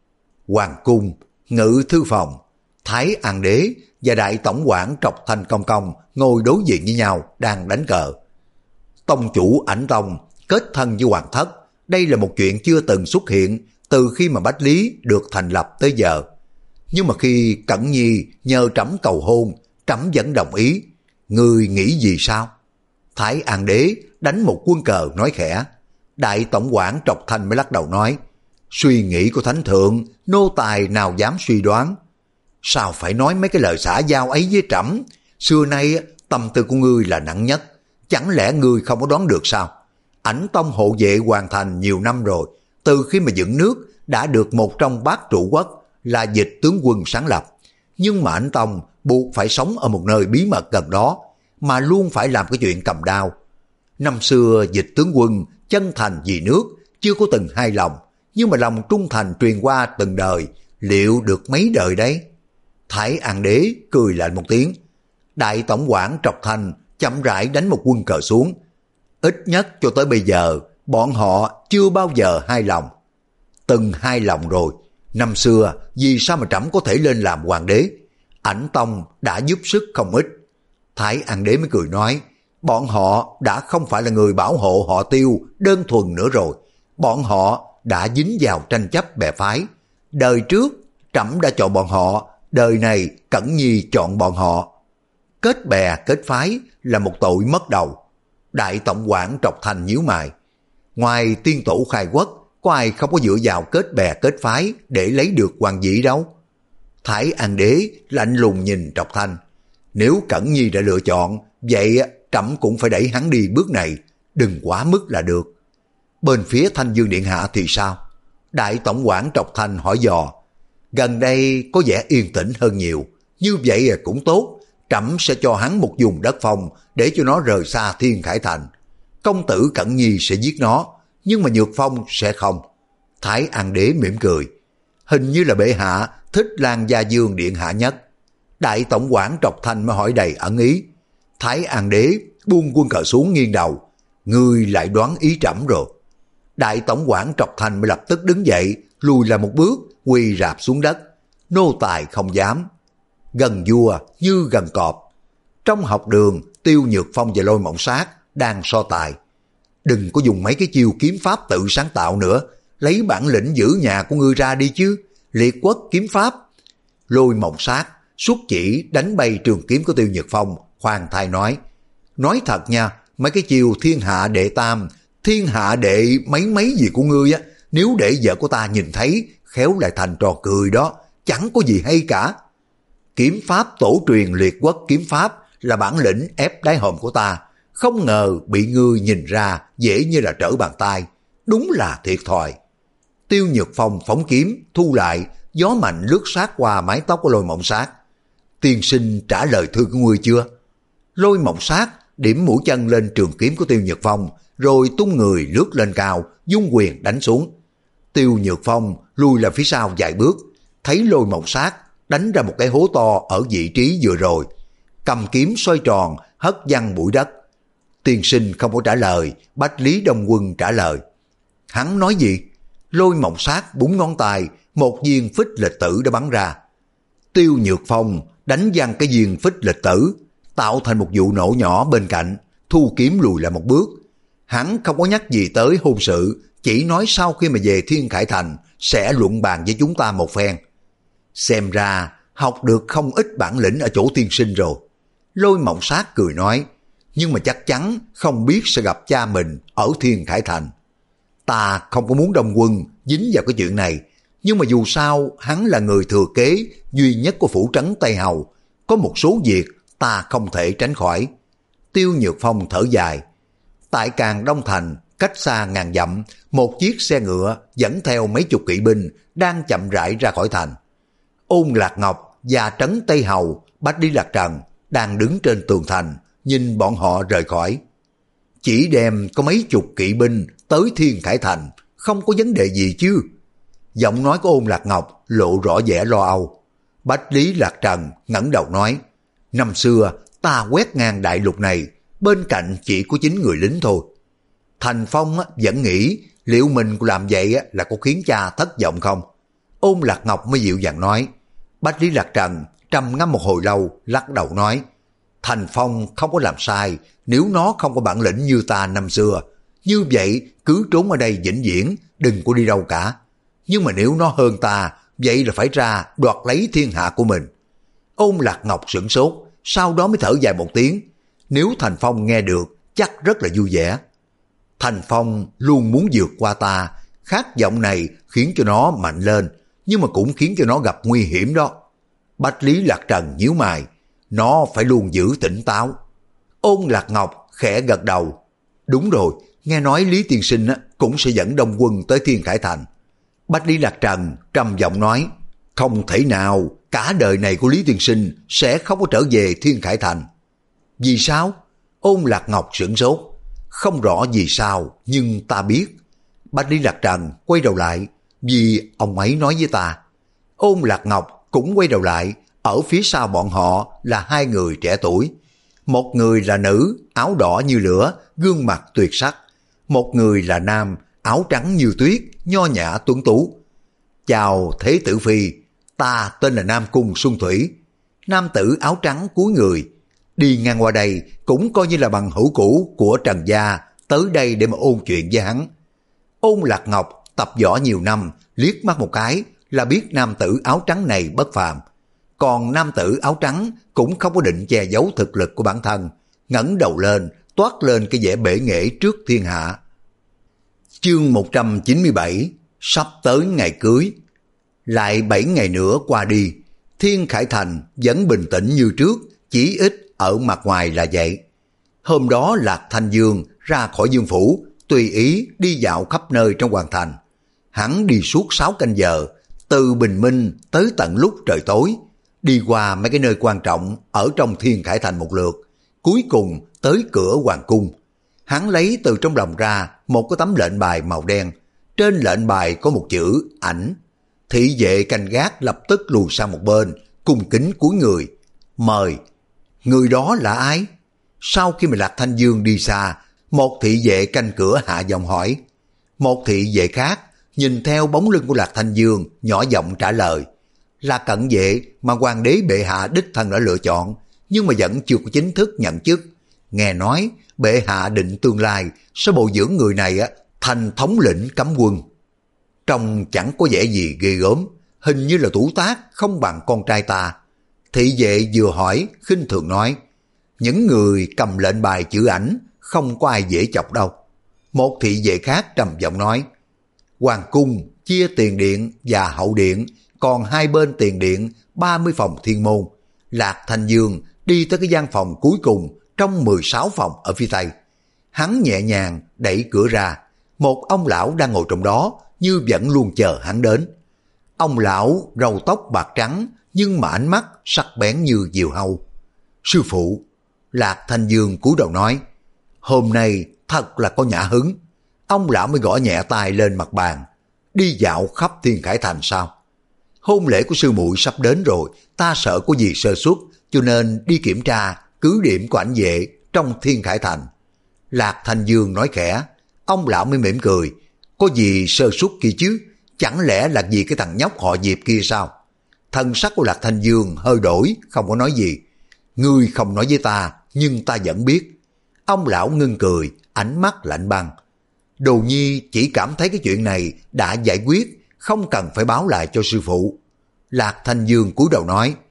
Hoàng cung, ngự thư phòng, Thái An Đế và Đại Tổng quản Trọc Thanh Công Công ngồi đối diện với nhau đang đánh cờ. Tông chủ Ảnh Tông kết thân với Hoàng thất, đây là một chuyện chưa từng xuất hiện từ khi mà Bách Lý được thành lập tới giờ. Nhưng mà khi Cẩn Nhi nhờ trẫm cầu hôn, trẫm vẫn đồng ý. Ngươi nghĩ gì sao? Thái An Đế đánh một quân cờ nói khẽ. Đại Tổng quản Trọc Thanh mới lắc đầu nói, suy nghĩ của Thánh Thượng, nô tài nào dám suy đoán. Sao phải nói mấy cái lời xã giao ấy với trẫm? Xưa nay tâm tư của ngươi là nặng nhất, chẳng lẽ ngươi không có đoán được sao? Ảnh Tông hộ vệ hoàn thành nhiều năm rồi, từ khi mà dựng nước đã được một trong bát trụ quốc là Dịch tướng quân sáng lập. Nhưng mà Ảnh Tông buộc phải sống ở một nơi bí mật gần đó, mà luôn phải làm cái chuyện cầm đao. Năm xưa Dịch tướng quân chân thành vì nước, chưa có từng hai lòng, nhưng mà lòng trung thành truyền qua từng đời, liệu được mấy đời đấy? Thái An Đế cười lại một tiếng. Đại Tổng quản Trọc Thanh chậm rãi đánh một quân cờ xuống. Ít nhất cho tới bây giờ, bọn họ chưa bao giờ hai lòng. Từng hai lòng rồi, năm xưa vì sao mà trẫm có thể lên làm hoàng đế? Ảnh Tông đã giúp sức không ít. Thái An Đế mới cười nói, bọn họ đã không phải là người bảo hộ họ Tiêu đơn thuần nữa rồi. Bọn họ đã dính vào tranh chấp bè phái. Đời trước trẫm đã chọn bọn họ, đời này Cẩn Nhi chọn bọn họ. Kết bè kết phái là một tội mất đầu. Đại Tổng quản Trọc Thanh nhíu mày. Ngoài tiên tổ khai quốc, có ai không có dựa vào kết bè kết phái để lấy được hoàng vị đâu? Thái An Đế lạnh lùng nhìn Trọc Thanh. Nếu Cẩn Nhi đã lựa chọn, vậy trẫm cũng phải đẩy hắn đi bước này, đừng quá mức là được. Bên phía Thanh Dương Điện Hạ thì sao? Đại Tổng quản Trọc Thanh hỏi dò. Gần đây có vẻ yên tĩnh hơn nhiều, như vậy cũng tốt, trẫm sẽ cho hắn một vùng đất phong để cho nó rời xa Thiên Khải Thành. Công tử Cẩn Nhi sẽ giết nó, nhưng mà Nhược Phong sẽ không. Thái An Đế mỉm cười. Hình như là bệ hạ thích Lan Gia Dương Điện Hạ nhất. Đại Tổng quản Trọc Thanh mới hỏi đầy ẩn ý. Thái An Đế buông quân cờ xuống nghiêng đầu. Ngươi lại đoán ý trẫm rồi. Đại Tổng quản Trọc Thanh mới lập tức đứng dậy, lùi lại một bước, quỳ rạp xuống đất. Nô tài không dám. Gần vua như gần cọp. Trong học đường, Tiêu Nhược Phong và Lôi Mộng Sát đang so tài. Đừng có dùng mấy cái chiêu kiếm pháp tự sáng tạo nữa, lấy bản lĩnh giữ nhà của ngươi ra đi chứ. Liệt quốc kiếm pháp. Lôi Mộng Sát xuất chỉ đánh bay trường kiếm của Tiêu Nhược Phong, khoan thai nói. Nói thật nha, mấy cái chiêu thiên hạ đệ tam, thiên hạ đệ mấy mấy gì của ngươi á, nếu để vợ của ta nhìn thấy, khéo lại thành trò cười đó, chẳng có gì hay cả. Kiếm pháp tổ truyền liệt quốc kiếm pháp là bản lĩnh ép đáy hòm của ta, không ngờ bị ngươi nhìn ra dễ như là trở bàn tay, đúng là thiệt thòi. Tiêu Nhược Phong phóng kiếm, thu lại, gió mạnh lướt sát qua mái tóc của Lôi Mộng Sát. Tiên sinh trả lời thư của ngươi chưa? Lôi Mộng Sát điểm mũi chân lên trường kiếm của Tiêu Nhược Phong, rồi tung người lướt lên cao, dung quyền đánh xuống. Tiêu Nhược Phong lùi lại phía sau vài bước, thấy Lôi Mộng Sát đánh ra một cái hố to ở vị trí vừa rồi, cầm kiếm xoay tròn hất văng bụi đất. Tiên sinh không có trả lời, Bách Lý Đông Quân trả lời. Hắn nói gì? Lôi Mộng Sát búng ngón tay, một viên phích lịch tử đã bắn ra. Tiêu Nhược Phong đánh văng cái viên phích lịch tử, tạo thành một vụ nổ nhỏ bên cạnh, thu kiếm lùi lại một bước. Hắn không có nhắc gì tới hôn sự, chỉ nói sau khi mà về Thiên Khải Thành sẽ luận bàn với chúng ta một phen. Xem ra học được không ít bản lĩnh ở chỗ tiên sinh rồi. Lôi Mộng Sát cười nói, nhưng mà chắc chắn không biết sẽ gặp cha mình ở Thiên Khải Thành. Ta không có muốn Đông Quân dính vào cái chuyện này, nhưng mà dù sao hắn là người thừa kế duy nhất của phủ trấn Tây Hầu, có một số việc ta không thể tránh khỏi. Tiêu Nhược Phong thở dài. Tại Càn Đông Thành, cách xa ngàn dặm, một chiếc xe ngựa dẫn theo mấy chục kỵ binh đang chậm rãi ra khỏi thành. Ôn Lạc Ngọc và trấn Tây Hầu, Bách Lý Lạc Trần đang đứng trên tường thành, nhìn bọn họ rời khỏi. Chỉ đem có mấy chục kỵ binh tới Thiên Khải Thành, không có vấn đề gì chứ? Giọng nói của Ôn Lạc Ngọc lộ rõ vẻ lo âu. Bách Lý Lạc Trần ngẩng đầu nói, năm xưa ta quét ngang đại lục này, bên cạnh chỉ có chín người lính thôi. Thành Phong vẫn nghĩ liệu mình làm vậy là có khiến cha thất vọng không? Ôn Lạc Ngọc mới dịu dàng nói. Bách Lý Lạc Trần trầm ngâm một hồi lâu, lắc đầu nói, Thành Phong không có làm sai, nếu nó không có bản lĩnh như ta năm xưa, như vậy cứ trốn ở đây vĩnh viễn, đừng có đi đâu cả. Nhưng mà nếu nó hơn ta, vậy là phải ra đoạt lấy thiên hạ của mình. Ôn Lạc Ngọc sửng sốt, sau đó mới thở dài một tiếng. Nếu Thành Phong nghe được, chắc rất là vui vẻ. Thành Phong luôn muốn vượt qua ta, khát vọng này khiến cho nó mạnh lên, nhưng mà cũng khiến cho nó gặp nguy hiểm đó. Bách Lý Lạc Trần nhíu mày, nó phải luôn giữ tỉnh táo. Ôn Lạc Ngọc khẽ gật đầu. Đúng rồi, nghe nói Lý Tiên Sinh cũng sẽ dẫn Đông Quân tới Thiên Khải Thành. Bách Lý Lạc Trần trầm giọng nói, không thể nào, cả đời này của Lý Tiên Sinh sẽ không có trở về Thiên Khải Thành. Vì sao? Ôn Lạc Ngọc sửng sốt. Không rõ vì sao, nhưng ta biết. Bách Lý Lạc Trần quay đầu lại, vì ông ấy nói với ta. Ôn Lạc Ngọc cũng quay đầu lại, ở phía sau bọn họ là hai người trẻ tuổi. Một người là nữ, áo đỏ như lửa, gương mặt tuyệt sắc. Một người là nam, áo trắng như tuyết, nho nhã tuấn tú. Chào Thế Tử Phi, ta tên là Nam Cung Xuân Thủy. Nam tử áo trắng cúi người, đi ngang qua đây cũng coi như là bằng hữu cũ của Trần gia, tới đây để mà ôn chuyện với hắn. Ôn Lạc Ngọc tập võ nhiều năm, liếc mắt một cái là biết nam tử áo trắng này bất phàm. Còn nam tử áo trắng cũng không có định che giấu thực lực của bản thân, ngẩng đầu lên, toát lên cái vẻ bể nghệ trước thiên hạ. Chương một trăm chín mươi bảy, sắp tới ngày cưới. Lại bảy ngày nữa qua đi, Thiên Khải Thành vẫn bình tĩnh như trước, chỉ ít ở mặt ngoài là vậy. Hôm đó Lạc Thanh Dương ra khỏi Dương phủ, tùy ý đi dạo khắp nơi trong hoàng thành. Hắn đi suốt sáu canh giờ, từ bình minh tới tận lúc trời tối, đi qua mấy cái nơi quan trọng ở trong Thiên Khải Thành một lượt, cuối cùng tới cửa hoàng cung. Hắn lấy từ trong lòng ra một cái tấm lệnh bài màu đen, trên lệnh bài có một chữ ảnh. Thị vệ canh gác lập tức lùi sang một bên, cung kính cúi người, mời. Người đó là ai? Sau khi mà Lạc Thanh Dương đi xa, một thị vệ canh cửa hạ giọng hỏi. Một thị vệ khác nhìn theo bóng lưng của Lạc Thanh Dương, nhỏ giọng trả lời. Là cận vệ mà hoàng đế bệ hạ đích thân đã lựa chọn, nhưng mà vẫn chưa có chính thức nhận chức. Nghe nói bệ hạ định tương lai sẽ bồi dưỡng người này á thành thống lĩnh cấm quân. Trông chẳng có vẻ gì ghê gớm, hình như là tuổi tác không bằng con trai ta. Thị vệ vừa hỏi khinh thường nói, những người cầm lệnh bài chữ ảnh không có ai dễ chọc đâu. Một thị vệ khác trầm giọng nói, hoàng cung chia tiền điện và hậu điện, còn hai bên tiền điện ba mươi phòng thiên môn. Lạc Thanh Dương đi tới cái gian phòng cuối cùng trong mười sáu phòng ở phía tây. Hắn nhẹ nhàng đẩy cửa ra, một ông lão đang ngồi trong đó như vẫn luôn chờ hắn đến. Ông lão râu tóc bạc trắng, nhưng mà ánh mắt sắc bén như diều hâu. Sư phụ, Lạc Thanh Dương cúi đầu nói, hôm nay thật là có nhã hứng. Ông lão mới gõ nhẹ tay lên mặt bàn, đi dạo khắp Thiên Khải Thành sao? Hôn lễ của sư muội sắp đến rồi, ta sợ có gì sơ suất, cho nên đi kiểm tra cứ điểm của ảnh vệ trong Thiên Khải Thành. Lạc Thanh Dương nói khẽ, ông lão mới mỉm cười, có gì sơ suất kia chứ, chẳng lẽ là vì cái thằng nhóc họ Diệp kia sao? Thân sắc của Lạc Thanh Dương hơi đổi, không có nói gì. Ngươi không nói với ta, nhưng ta vẫn biết. Ông lão ngưng cười, ánh mắt lạnh băng. Đồ nhi chỉ cảm thấy cái chuyện này đã giải quyết, không cần phải báo lại cho sư phụ. Lạc Thanh Dương cúi đầu nói,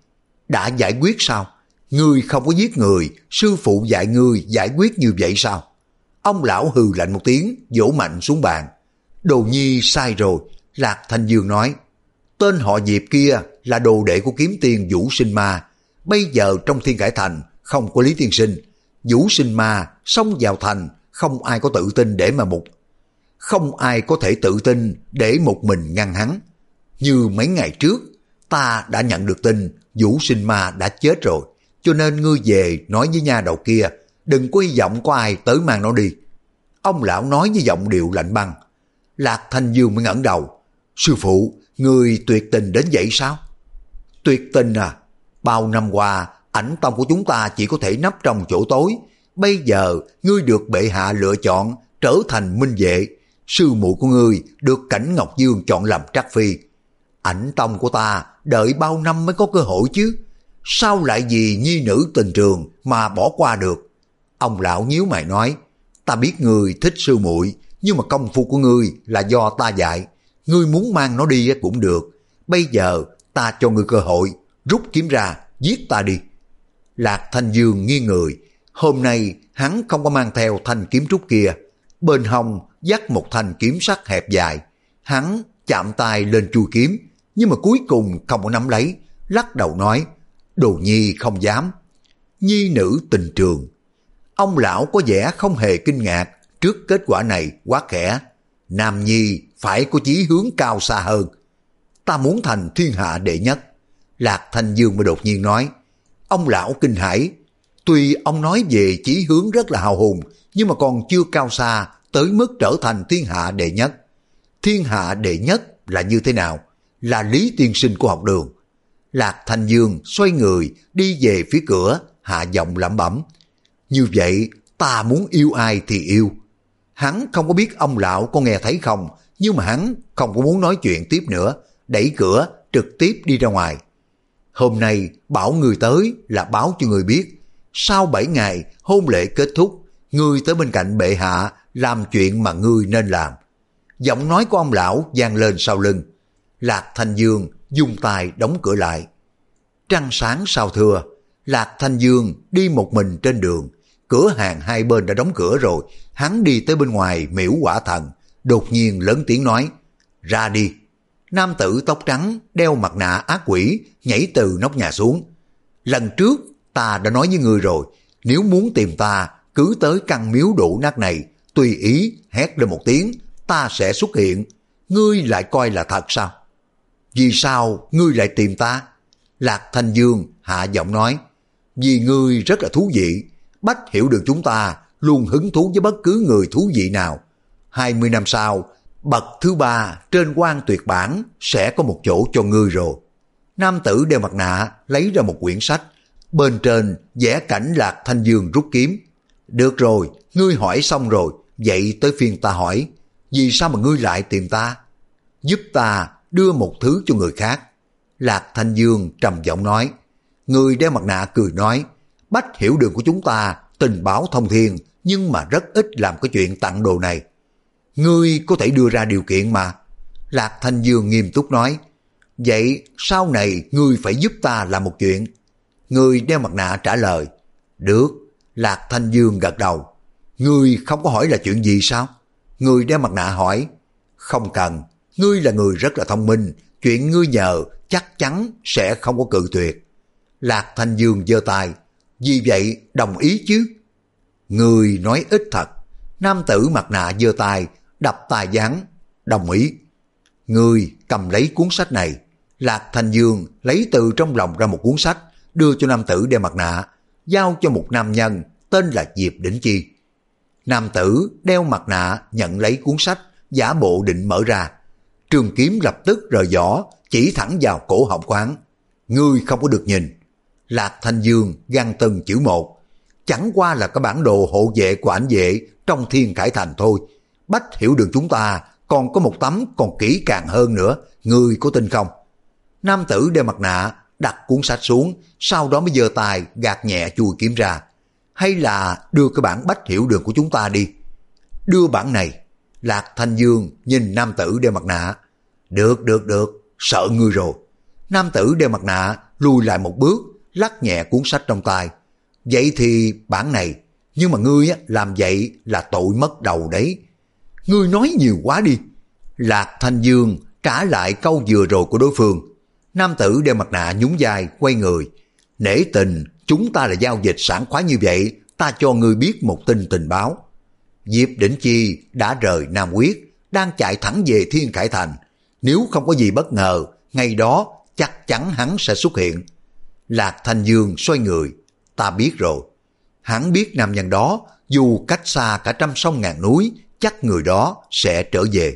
Đã giải quyết sao? Ngươi không có giết người, sư phụ dạy ngươi giải quyết như vậy sao? Ông lão hừ lạnh một tiếng, vỗ mạnh xuống bàn. Đồ nhi sai rồi, Lạc Thanh Dương nói. Tên họ Diệp kia là đồ đệ của kiếm tiên Vũ Sinh Ma. Bây giờ trong Thiên Cải Thành không có Lý Tiên Sinh. Vũ Sinh Ma xông vào thành, không ai có tự tin để mà một không ai có thể tự tin để một mình ngăn hắn. Như mấy ngày trước, ta đã nhận được tin Vũ Sinh Ma đã chết rồi, cho nên ngươi về nói với nha đầu kia, đừng có hy vọng có ai tới mang nó đi. Ông lão nói với giọng điệu lạnh băng. Lạc Thanh Dương mới ngẩng đầu. Sư phụ, ngươi tuyệt tình đến vậy sao? Tuyệt tình à? Bao năm qua, ảnh tông của chúng ta chỉ có thể nấp trong chỗ tối. Bây giờ, ngươi được bệ hạ lựa chọn trở thành minh vệ. Sư muội của ngươi được Cảnh Ngọc Dương chọn làm trắc phi. Ảnh tông của ta đợi bao năm mới có cơ hội chứ. Sao lại vì nhi nữ tình trường mà bỏ qua được? Ông lão nhíu mày nói. Ta biết ngươi thích sư muội, nhưng mà công phu của ngươi là do ta dạy. Ngươi muốn mang nó đi cũng được. Bây giờ ta cho ngươi cơ hội, rút kiếm ra, giết ta đi. Lạc Thanh Dương nghiêng người. Hôm nay hắn không có mang theo thanh kiếm trúc kia. Bên hông dắt một thanh kiếm sắt hẹp dài. Hắn chạm tay lên chui kiếm, nhưng mà cuối cùng không có nắm lấy, lắc đầu nói. Đồ nhi không dám. Nhi nữ tình trường. Ông lão có vẻ không hề kinh ngạc trước kết quả này, quá khẽ. Nam nhi phải có chí hướng cao xa hơn. Ta muốn thành thiên hạ đệ nhất. Lạc Thanh Dương mới đột nhiên nói. Ông lão kinh hãi. Tuy ông nói về chí hướng rất là hào hùng, nhưng mà còn chưa cao xa tới mức trở thành thiên hạ đệ nhất. Thiên hạ đệ nhất là như thế nào? Là Lý Tiên Sinh của học đường. Lạc Thanh Dương xoay người đi về phía cửa, hạ giọng lẩm bẩm. Như vậy ta muốn yêu ai thì yêu. Hắn không có biết ông lão có nghe thấy không, nhưng mà hắn không có muốn nói chuyện tiếp nữa, đẩy cửa trực tiếp đi ra ngoài. Hôm nay bảo người tới là báo cho người biết, sau bảy ngày hôn lễ kết thúc, ngươi tới bên cạnh bệ hạ làm chuyện mà ngươi nên làm. Giọng nói của ông lão vang lên sau lưng. Lạc Thanh Dương dùng tay đóng cửa lại. Trăng sáng sao thưa, Lạc Thanh Dương đi một mình trên đường. Cửa hàng hai bên đã đóng cửa rồi. Hắn đi tới bên ngoài miễu Quả Thần, đột nhiên lớn tiếng nói. Ra đi. Nam tử tóc trắng đeo mặt nạ ác quỷ nhảy từ nóc nhà xuống. Lần trước ta đã nói với ngươi rồi, nếu muốn tìm ta cứ tới căn miếu đổ nát này, tùy ý hét lên một tiếng, ta sẽ xuất hiện. Ngươi lại coi là thật sao? Vì sao ngươi lại tìm ta? Lạc Thanh Dương hạ giọng nói. Vì ngươi rất là thú vị. Bách hiểu được chúng ta luôn hứng thú với bất cứ người thú vị nào. Hai mươi năm sau, bậc thứ ba trên quan tuyệt bản sẽ có một chỗ cho ngươi rồi. Nam tử đeo mặt nạ lấy ra một quyển sách. Bên trên vẽ cảnh Lạc Thanh Dương rút kiếm. Được rồi, ngươi hỏi xong rồi, vậy tới phiên ta hỏi. Vì sao mà ngươi lại tìm ta? Giúp ta đưa một thứ cho người khác. Lạc Thanh Dương trầm giọng nói. Người đeo mặt nạ cười nói. Bách hiểu đường của chúng ta tình báo thông thiên, nhưng mà rất ít làm cái chuyện tặng đồ này. Ngươi có thể đưa ra điều kiện mà. Lạc Thanh Dương nghiêm túc nói. Vậy sau này ngươi phải giúp ta làm một chuyện. Người đeo mặt nạ trả lời. Được. Lạc Thanh Dương gật đầu. Ngươi không có hỏi là chuyện gì sao? Người đeo mặt nạ hỏi. Không cần. Ngươi là người rất là thông minh. Chuyện ngươi nhờ chắc chắn sẽ không có cự tuyệt. Lạc Thanh Dương giơ tay. Vì vậy đồng ý chứ? Ngươi nói ít thật. Nam tử mặt nạ giơ tay đập tay giáng. Đồng ý. Ngươi cầm lấy cuốn sách này. Lạc Thanh Dương lấy từ trong lòng ra một cuốn sách, đưa cho nam tử đeo mặt nạ, giao cho một nam nhân tên là Diệp Đỉnh Chi. Nam tử đeo mặt nạ nhận lấy cuốn sách, giả bộ định mở ra. Trường kiếm lập tức rời vỏ, chỉ thẳng vào cổ họng quán. Ngươi không có được nhìn. Lạc Thanh Dương gằn từng chữ một. Chẳng qua là cái bản đồ hộ vệ của ảnh vệ trong Thiên Cải Thành thôi. Bách hiểu đường chúng ta còn có một tấm còn kỹ càng hơn nữa. Ngươi có tin không? Nam tử đeo mặt nạ đặt cuốn sách xuống, sau đó mới giơ tay gạt nhẹ chui kiếm ra. Hay là đưa cái bản Bách hiểu đường của chúng ta đi. Đưa bản này. Lạc Thanh Dương nhìn nam tử đeo mặt nạ. Được, được, được, sợ ngươi rồi. Nam tử đeo mặt nạ lùi lại một bước, lắc nhẹ cuốn sách trong tay. Vậy thì bản này, nhưng mà ngươi á, làm vậy là tội mất đầu đấy. Ngươi nói nhiều quá đi. Lạc Thanh Dương trả lại câu vừa rồi của đối phương. Nam tử đeo mặt nạ nhún vai quay người. Nể tình chúng ta là giao dịch sảng khoái như vậy, ta cho ngươi biết một tin tình báo. Diệp Đỉnh Chi đã rời Nam Quyết, đang chạy thẳng về Thiên Khải Thành. Nếu không có gì bất ngờ, ngày đó chắc chắn hắn sẽ xuất hiện. Lạc Thanh Dương xoay người. Ta biết rồi. Hắn biết nam nhân đó, dù cách xa cả trăm sông ngàn núi, chắc người đó sẽ trở về.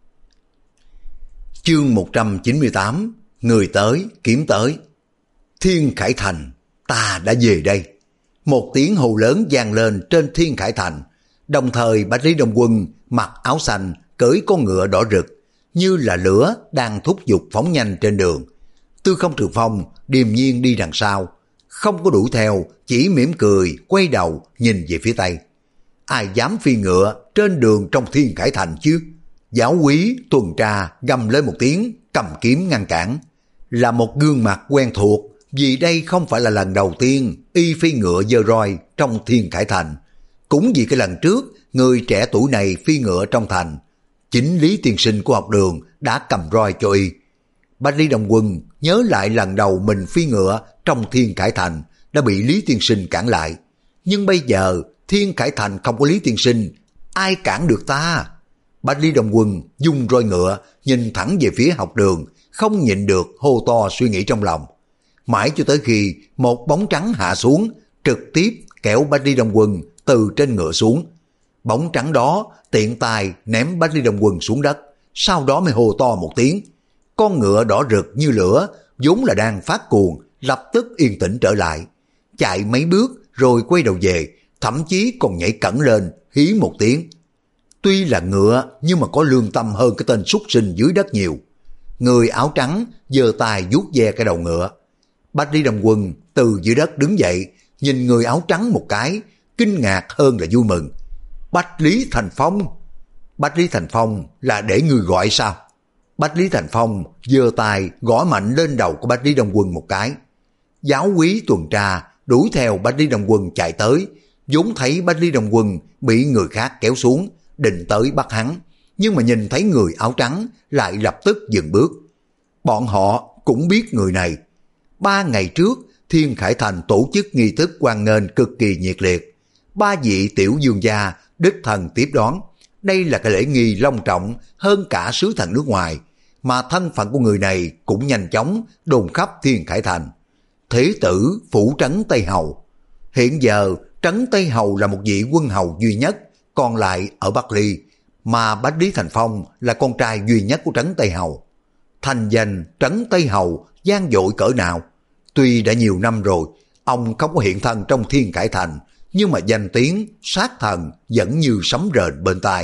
Chương một trăm chín mươi tám. Người tới, kiếm tới. Thiên Khải Thành, ta đã về đây. Một tiếng hô lớn vang lên trên Thiên Khải Thành. Đồng thời Bách Lý Đông Quân mặc áo xanh, cưỡi con ngựa đỏ rực, như là lửa đang thúc giục phóng nhanh trên đường. Tư Không Trường Phong điềm nhiên đi đằng sau, không có đuổi theo, chỉ mỉm cười quay đầu nhìn về phía Tây. Ai dám phi ngựa trên đường trong Thiên Khải Thành chứ? Giáo úy tuần tra gầm lên một tiếng, cầm kiếm ngăn cản. Là một gương mặt quen thuộc, vì đây không phải là lần đầu tiên y phi ngựa giơ roi trong Thiên Khải Thành. Cũng vì cái lần trước người trẻ tuổi này phi ngựa trong thành, chính Lý tiên sinh của học đường đã cầm roi cho y. Bách Lý Đông Quân nhớ lại lần đầu mình phi ngựa trong Thiên Khải Thành đã bị Lý tiên sinh cản lại. Nhưng bây giờ Thiên Khải Thành không có Lý tiên sinh, ai cản được ta? Bách Lý Đông Quân dung roi ngựa nhìn thẳng về phía học đường, không nhịn được hô to suy nghĩ trong lòng. Mãi cho tới khi một bóng trắng hạ xuống, trực tiếp kéo Bách Lý Đông Quân từ trên ngựa xuống. Bóng trắng đó tiện tay ném Bách Lý Đông Quân xuống đất, sau đó mới hô to một tiếng. Con ngựa đỏ rực như lửa, vốn là đang phát cuồng, lập tức yên tĩnh trở lại. Chạy mấy bước rồi quay đầu về, thậm chí còn nhảy cẫng lên, hí một tiếng. Tuy là ngựa nhưng mà có lương tâm hơn cái tên súc sinh dưới đất nhiều. Người áo trắng giơ tay vuốt ve cái đầu ngựa. Bách Lý Đông Quân từ dưới đất đứng dậy, nhìn người áo trắng một cái, kinh ngạc hơn là vui mừng. Bách Lý Thành Phong. Bách Lý Thành Phong là để người gọi sao? Bách Lý Thành Phong giơ tay gõ mạnh lên đầu của Bách Lý Đông Quân một cái. Giáo úy tuần tra đuổi theo Bách Lý Đông Quân chạy tới, vốn thấy Bách Lý Đông Quân bị người khác kéo xuống, định tới bắt hắn, nhưng mà nhìn thấy người áo trắng lại lập tức dừng bước. Bọn họ cũng biết người này. Ba ngày trước, Thiên Khải Thành tổ chức nghi thức hoan nghênh cực kỳ nhiệt liệt. Ba vị tiểu vương gia đích thần tiếp đón. Đây là cái lễ nghi long trọng hơn cả sứ thần nước ngoài, mà thân phận của người này cũng nhanh chóng đồn khắp Thiên Khải Thành. Thế tử phủ trấn Tây Hầu. Hiện giờ trấn Tây Hầu là một vị quân hầu duy nhất còn lại ở Bắc Ly, mà Bách Lý Thành Phong là con trai duy nhất của trấn Tây Hầu. Thành danh trấn Tây Hầu gian dội cỡ nào. Tuy đã nhiều năm rồi ông không có hiện thân trong Thiên Khải Thành, nhưng mà danh tiếng sát thần vẫn như sấm rền bên tai.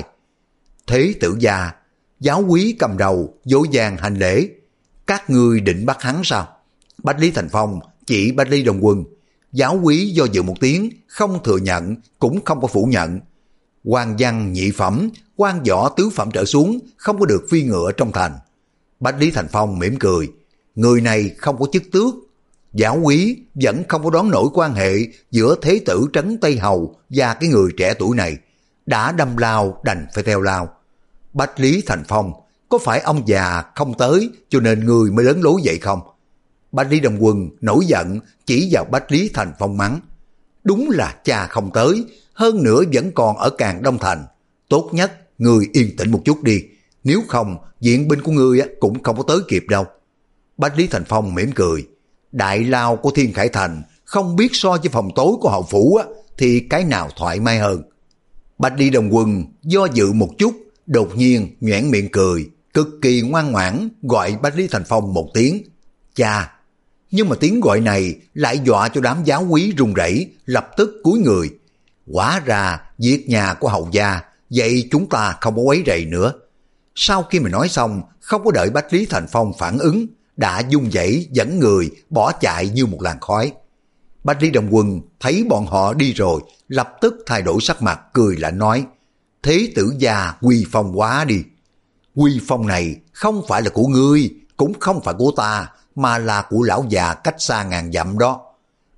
Thế tử gia, giáo úy cầm đầu dỗ dàng hành lễ. Các ngươi định bắt hắn sao? Bách Lý Thành Phong chỉ Bách Lý Đông Quân. Giáo úy do dự một tiếng, không thừa nhận cũng không có phủ nhận. Quan văn nhị phẩm, quan võ tứ phẩm trở xuống không có được phi ngựa trong thành. Bách Lý Thành Phong mỉm cười. Người này không có chức tước. Giáo úy vẫn không có đoán nổi quan hệ giữa thế tử trấn Tây Hầu và cái người trẻ tuổi này. Đã đâm lao đành phải theo lao. Bách Lý Thành Phong, có phải ông già không tới cho nên người mới lớn lối vậy không? Bách Lý Đông Quân nổi giận chỉ vào Bách Lý Thành Phong mắng. Đúng là cha không tới, hơn nữa vẫn còn ở Càn Đông Thành. Tốt nhất người yên tĩnh một chút đi, nếu không viện binh của ngươi cũng không có tới kịp đâu. Bách Lý Thành Phong mỉm cười. Đại lao của Thiên Khải Thành không biết so với phòng tối của hậu phủ thì cái nào thoải mái hơn. Bách Lý Đông Quân do dự một chút, đột nhiên nhoẻn miệng cười, cực kỳ ngoan ngoãn gọi Bách Lý Thành Phong một tiếng cha. Nhưng mà tiếng gọi này lại dọa cho đám giáo úy run rẩy, lập tức cúi người. Hóa ra việc nhà của hầu gia, vậy chúng ta không có quấy rầy nữa. Sau khi mà nói xong, không có đợi Bách Lý Thành Phong phản ứng, đã dung dãy dẫn người bỏ chạy như một làn khói. Bách Lý Đông Quân thấy bọn họ đi rồi, lập tức thay đổi sắc mặt, cười lạnh nói: Thế tử gia quy phong quá đi. Quy phong này không phải là của ngươi, cũng không phải của ta, mà là của lão già cách xa ngàn dặm đó.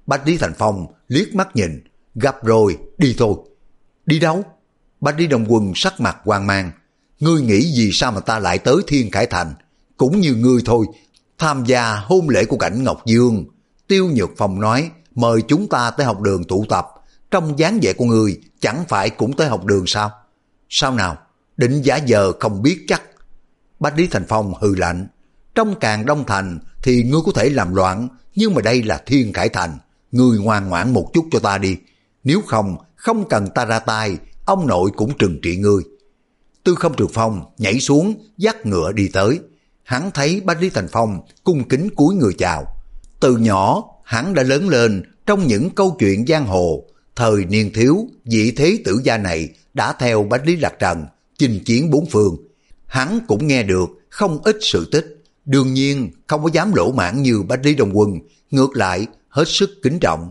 Bách Lý Thành Phong liếc mắt nhìn, gặp rồi, đi thôi. Đi đâu? Bách Lý Đông Quân sắc mặt hoang mang. Ngươi nghĩ vì sao mà ta lại tới Thiên Khải Thành? Cũng như ngươi thôi, tham gia hôn lễ của Cảnh Ngọc Dương. Tiêu Nhược Phong nói, mời chúng ta tới học đường tụ tập. Trong dáng vẻ của ngươi chẳng phải cũng tới học đường sao? Sao nào? Định giả giờ không biết chắc. Bách Lý Thành Phong hừ lạnh. Trong Càn Đông Thành thì ngươi có thể làm loạn, nhưng mà đây là Thiên Khải Thành. Ngươi ngoan ngoãn một chút cho ta đi. Nếu không, không cần ta ra tay, ông nội cũng trừng trị ngươi. Tư Không Trường Phong nhảy xuống, dắt ngựa đi tới. Hắn thấy Bách Lý Thành Phong cung kính cúi người chào. Từ nhỏ, hắn đã lớn lên trong những câu chuyện giang hồ. Thời niên thiếu, vị thế tử gia này đã theo Bách Lý Lạc Trần chinh chiến bốn phương. Hắn cũng nghe được không ít sự tích. Đương nhiên không có dám lỗ mãn như Bách Lý Đông Quân, ngược lại hết sức kính trọng.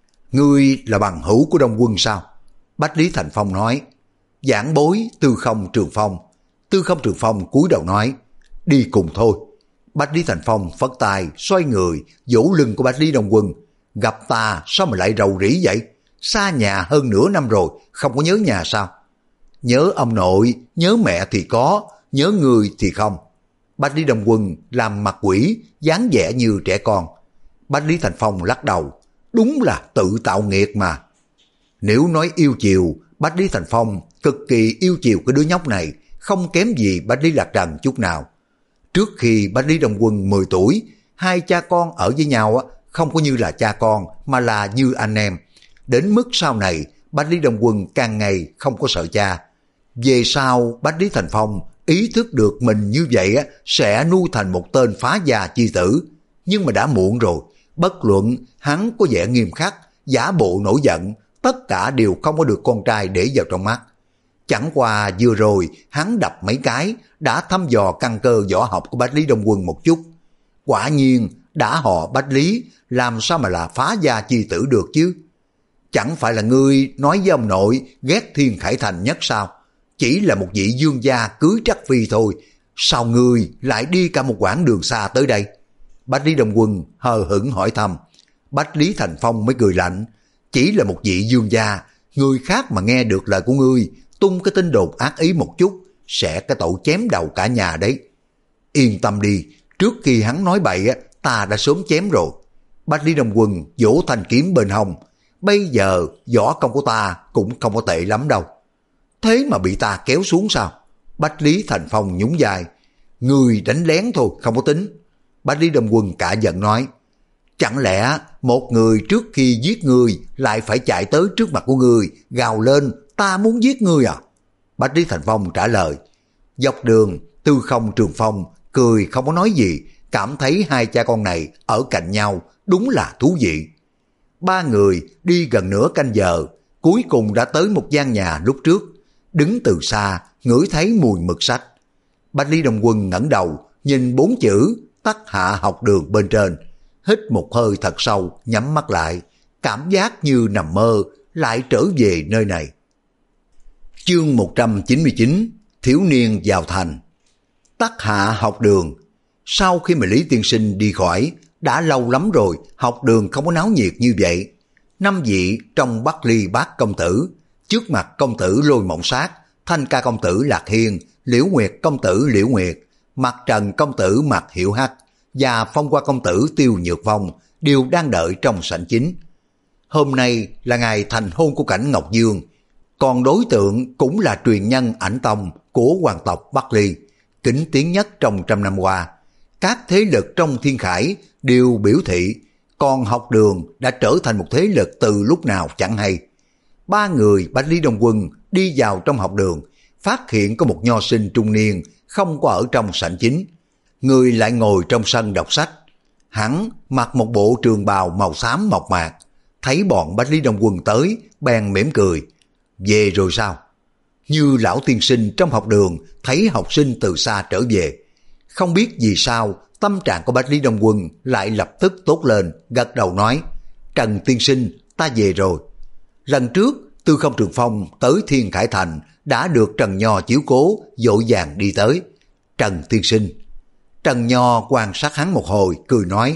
Ngươi là bằng hữu của Đông Quân sao? Bách Lý Thành Phong nói. Giảng bối Tư Không Trường Phong. Tư Không Trường Phong cúi đầu nói, đi cùng thôi. Bách Lý Thành Phong phất tay, xoay người, vỗ lưng của Bách Lý Đông Quân. Gặp ta sao mà lại rầu rĩ vậy? Xa nhà hơn nửa năm rồi, không có nhớ nhà sao? Nhớ ông nội, nhớ mẹ thì có, nhớ người thì không. Bách Lý Đông Quân làm mặt quỷ, dáng vẻ như trẻ con. Bách Lý Thành Phong lắc đầu, đúng là tự tạo nghiệt mà. Nếu nói yêu chiều, Bách Lý Thành Phong cực kỳ yêu chiều cái đứa nhóc này, không kém gì Bách Lý Lạc Trần chút nào. Trước khi Bách Lý Đông Quân mười tuổi, hai cha con ở với nhau không có như là cha con mà là như anh em. Đến mức sau này, Bách Lý Đông Quân càng ngày không có sợ cha. Về sau, Bách Lý Thành Phong ý thức được mình như vậy sẽ nuôi thành một tên phá gia chi tử. Nhưng mà đã muộn rồi, bất luận hắn có vẻ nghiêm khắc, giả bộ nổi giận, tất cả đều không có được con trai để vào trong mắt. Chẳng qua vừa rồi hắn đập mấy cái đã thăm dò căn cơ võ học của Bách Lý Đông Quân một chút. Quả nhiên đã họ Bách Lý, làm sao mà là phá gia chi tử được chứ? Chẳng phải là ngươi nói với ông nội ghét Thiên Khải Thành nhất sao? Chỉ là một vị dương gia cưới Trắc Phi thôi, sao ngươi lại đi cả một quãng đường xa tới đây? Bách Lý Đông Quân hờ hững hỏi thăm. Bách Lý Thành Phong mới cười lạnh, chỉ là một vị dương gia, người khác mà nghe được lời của ngươi tung cái tin đồn ác ý một chút, sẽ cái tội chém đầu cả nhà đấy. Yên tâm đi, trước khi hắn nói bậy ta đã sớm chém rồi. Bách Lý Đông Quân vỗ thanh kiếm bên hông, bây giờ võ công của ta cũng không có tệ lắm đâu. Thế mà bị ta kéo xuống sao? Bách Lý Thành Phong nhún vai, ngươi đánh lén thôi không có tính. Bách Lý Đông Quân cả giận nói, chẳng lẽ một người trước khi giết ngươi lại phải chạy tới trước mặt của ngươi gào lên ta muốn giết ngươi à? Bách Lý Thành Phong trả lời. Dọc đường Tư Không Trường Phong cười không có nói gì, cảm thấy hai cha con này ở cạnh nhau đúng là thú vị. Ba người đi gần nửa canh giờ, cuối cùng đã tới một gian nhà lúc trước. Đứng từ xa ngửi thấy mùi mực sách. Bách Lý Đông Quân ngẩng đầu nhìn bốn chữ Tắc Hạ Học Đường bên trên, hít một hơi thật sâu, nhắm mắt lại, cảm giác như nằm mơ, lại trở về nơi này. Chương một trăm chín mươi chín, Thiếu niên vào thành. Tắc Hạ Học Đường. Sau khi mà Lý Tiên Sinh đi khỏi, đã lâu lắm rồi học đường không có náo nhiệt như vậy. Năm vị trong Bắc Ly Bát công tử, trước mặt công tử Lôi Mộng Sát, Thanh Ca công tử Lạc Hiên, Liễu Nguyệt công tử Liễu Nguyệt, Mặt Trần công tử Mạc Hiểu Hắc và Phong Hoa công tử Tiêu Nhược Phong đều đang đợi trong sảnh chính. Hôm nay là ngày thành hôn của Cảnh Ngọc Dương, còn đối tượng cũng là truyền nhân ảnh tông của hoàng tộc Bắc Ly, kính tiếng nhất trong trăm năm qua. Các thế lực trong thiên khải đều biểu thị, còn học đường đã trở thành một thế lực từ lúc nào chẳng hay. Ba người Bách Lý Đông Quân đi vào trong học đường, phát hiện có một nho sinh trung niên không có ở trong sảnh chính. Người lại ngồi trong sân đọc sách. Hắn mặc một bộ trường bào màu xám mộc mạc, thấy bọn Bách Lý Đông Quân tới, bèn mỉm cười. Về rồi sao? Như lão tiên sinh trong học đường thấy học sinh từ xa trở về. Không biết vì sao tâm trạng của Bách Lý Đông Quân lại lập tức tốt lên, gật đầu nói, Trần tiên sinh, ta về rồi. Lần trước Tư Không Trường Phong tới Thiên Khải Thành đã được Trần Nho chiếu cố, vội vàng đi tới. Trần tiên sinh. Trần Nho quan sát hắn một hồi, cười nói,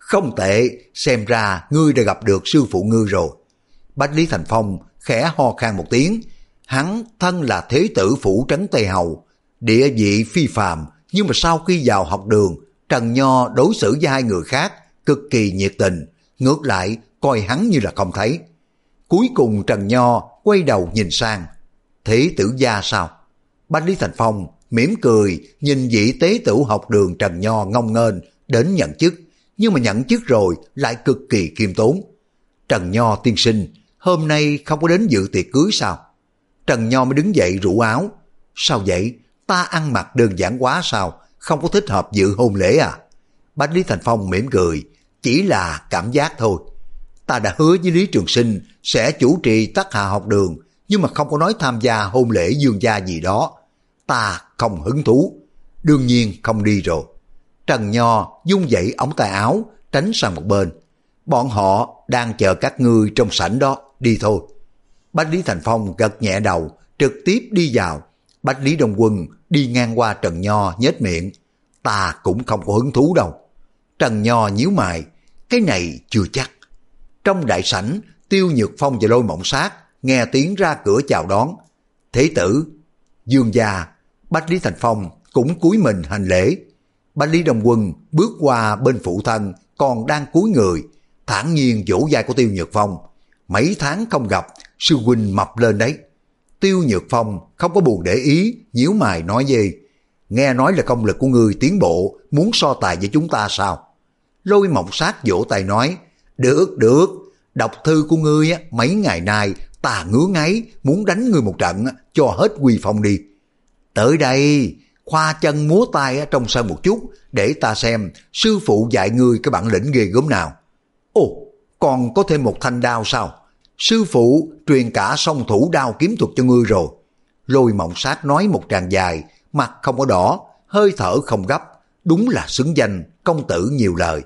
Không tệ, xem ra ngươi đã gặp được sư phụ ngươi rồi. Bách Lý Thành Phong khẽ ho khan một tiếng. Hắn thân là thế tử phủ trấn Tây Hầu, địa vị phi phàm, nhưng mà sau khi vào học đường, Trần Nho đối xử với hai người khác cực kỳ nhiệt tình, ngược lại coi hắn như là không thấy. Cuối cùng Trần Nho quay đầu nhìn sang, thế tử gia sao? Bách Lý Thành Phong mỉm cười nhìn vị tế tử học đường Trần Nho ngông nghênh đến nhận chức, nhưng mà nhận chức rồi lại cực kỳ khiêm tốn. Trần Nho tiên sinh, hôm nay không có đến dự tiệc cưới sao? Trần Nho mới đứng dậy rủ áo. Sao vậy? Ta ăn mặc đơn giản quá sao? Không có thích hợp dự hôn lễ à? Bách Lý Thành Phong mỉm cười, chỉ là cảm giác thôi. Ta đã hứa với Lý Trường Sinh sẽ chủ trì Tắc Hà học đường, nhưng mà không có nói tham gia hôn lễ dương gia gì đó. Ta không hứng thú, đương nhiên không đi rồi. Trần Nho dung dậy ống tay áo, tránh sang một bên. Bọn họ đang chờ các ngươi trong sảnh đó, đi thôi. Bách Lý Thành Phong gật nhẹ đầu, trực tiếp đi vào. Bách Lý Đông Quân đi ngang qua Trần Nho nhếch miệng. Ta cũng không có hứng thú đâu. Trần Nho nhíu mày, cái này chưa chắc. Trong đại sảnh, Tiêu Nhược Phong và Lôi Mộng Sát nghe tiếng ra cửa chào đón. Thế tử, Dương gia. Bách Lý Thành Phong cũng cúi mình hành lễ. Bách Lý Đông Quân bước qua bên phụ thân còn đang cúi người, thản nhiên vỗ vai của Tiêu Nhược Phong. Mấy tháng không gặp, sư huynh mập lên đấy. Tiêu Nhược Phong không có buồn để ý, nhíu mày nói gì? Nghe nói là công lực của ngươi tiến bộ, muốn so tài với chúng ta sao? Lôi Mộng Sát vỗ tay nói, được được, đọc thư của ngươi mấy ngày nay ta ngứa ngáy, muốn đánh ngươi một trận cho hết uy phong đi. Tới đây, khoa chân múa tay trong sân một chút, để ta xem sư phụ dạy ngươi cái bản lĩnh ghê gớm nào. Ồ, còn có thêm một thanh đao sao? Sư phụ truyền cả song thủ đao kiếm thuật cho ngươi rồi. Lôi Mộng Sát nói một tràng dài, mặt không có đỏ, hơi thở không gấp, đúng là xứng danh công tử nhiều lời.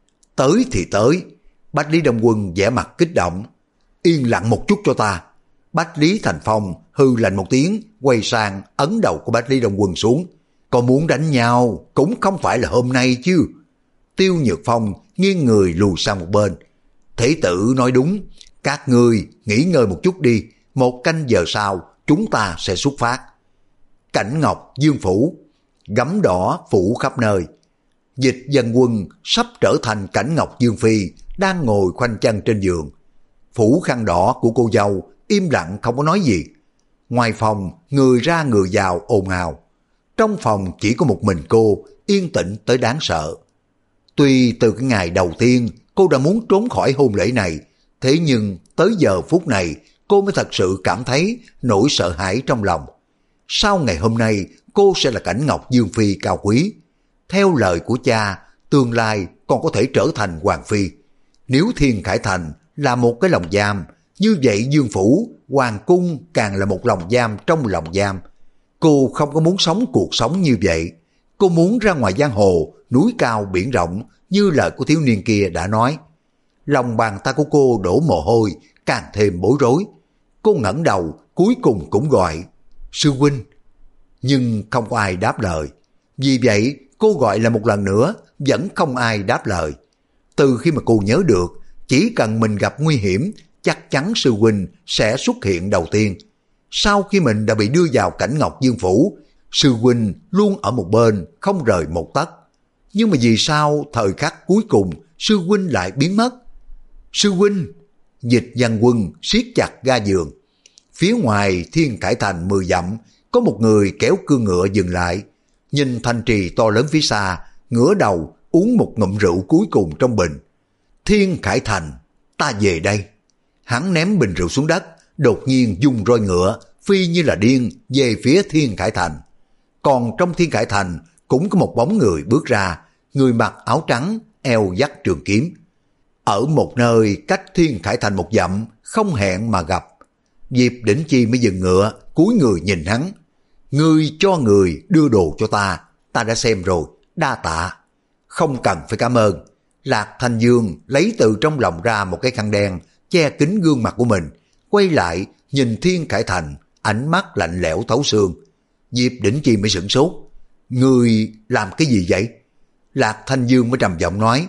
Tới thì tới. Bách Lý Đông Quân vẻ mặt kích động. Yên lặng một chút cho ta. Bách Lý Thành Phong hư lạnh một tiếng, quay sang ấn đầu của Bách Lý Đông Quân xuống. Có muốn đánh nhau cũng không phải là hôm nay chứ. Tiêu Nhược Phong nghiêng người lùi sang một bên. Thế tử nói đúng, các ngươi nghỉ ngơi một chút đi, một canh giờ sau chúng ta sẽ xuất phát. Cảnh Ngọc Dương phủ, gấm đỏ phủ khắp nơi. Dịch Dân Quân sắp trở thành Cảnh Ngọc Dương phi, đang ngồi khoanh chân trên giường. Phủ khăn đỏ của cô dâu im lặng không có nói gì. Ngoài phòng người ra người vào ồn ào. Trong phòng chỉ có một mình cô, yên tĩnh tới đáng sợ. Tuy từ cái ngày đầu tiên cô đã muốn trốn khỏi hôn lễ này, thế nhưng tới giờ phút này cô mới thật sự cảm thấy nỗi sợ hãi trong lòng. Sau ngày hôm nay cô sẽ là Cảnh Ngọc Dương phi cao quý. Theo lời của cha, tương lai còn có thể trở thành hoàng phi. Nếu Thiên Khải Thành là một cái lồng giam, như vậy Dương phủ, hoàng cung càng là một lồng giam trong lồng giam. Cô không có muốn sống cuộc sống như vậy. Cô muốn ra ngoài giang hồ, núi cao biển rộng, như lời của thiếu niên kia đã nói. Lòng bàn tay của cô đổ mồ hôi, càng thêm bối rối. Cô ngẩng đầu, cuối cùng cũng gọi, sư huynh. Nhưng không có ai đáp lời. Vì vậy, cô gọi là một lần nữa, vẫn không ai đáp lời. Từ khi mà cô nhớ được, chỉ cần mình gặp nguy hiểm, chắc chắn sư huynh sẽ xuất hiện đầu tiên. Sau khi mình đã bị đưa vào Cảnh Ngọc Dương phủ, sư huynh luôn ở một bên, không rời một tấc. Nhưng mà vì sao thời khắc cuối cùng sư huynh lại biến mất? Sư huynh! Dịch Văn Quân siết chặt ga giường. Phía ngoài Thiên Khải Thành mười dặm, có một người kéo cương ngựa dừng lại. Nhìn thành trì to lớn phía xa, ngửa đầu uống một ngụm rượu cuối cùng trong bình. Thiên Khải Thành, ta về đây. Hắn ném bình rượu xuống đất, đột nhiên dung roi ngựa, phi như là điên về phía Thiên Khải Thành. Còn trong Thiên Khải Thành cũng có một bóng người bước ra, người mặc áo trắng, eo dắt trường kiếm. Ở một nơi cách Thiên Khải Thành một dặm, không hẹn mà gặp. Diệp Đỉnh Chi mới dừng ngựa, cúi người nhìn hắn. Ngươi cho người đưa đồ cho ta, ta đã xem rồi, đa tạ. Không cần phải cảm ơn. Lạc Thanh Dương lấy từ trong lòng ra một cái khăn đen, che kín gương mặt của mình, quay lại nhìn Thiên Khải Thành, ánh mắt lạnh lẽo thấu xương. Diệp Đỉnh Chi mới sửng sốt. Ngươi làm cái gì vậy? Lạc Thanh Dương mới trầm giọng nói,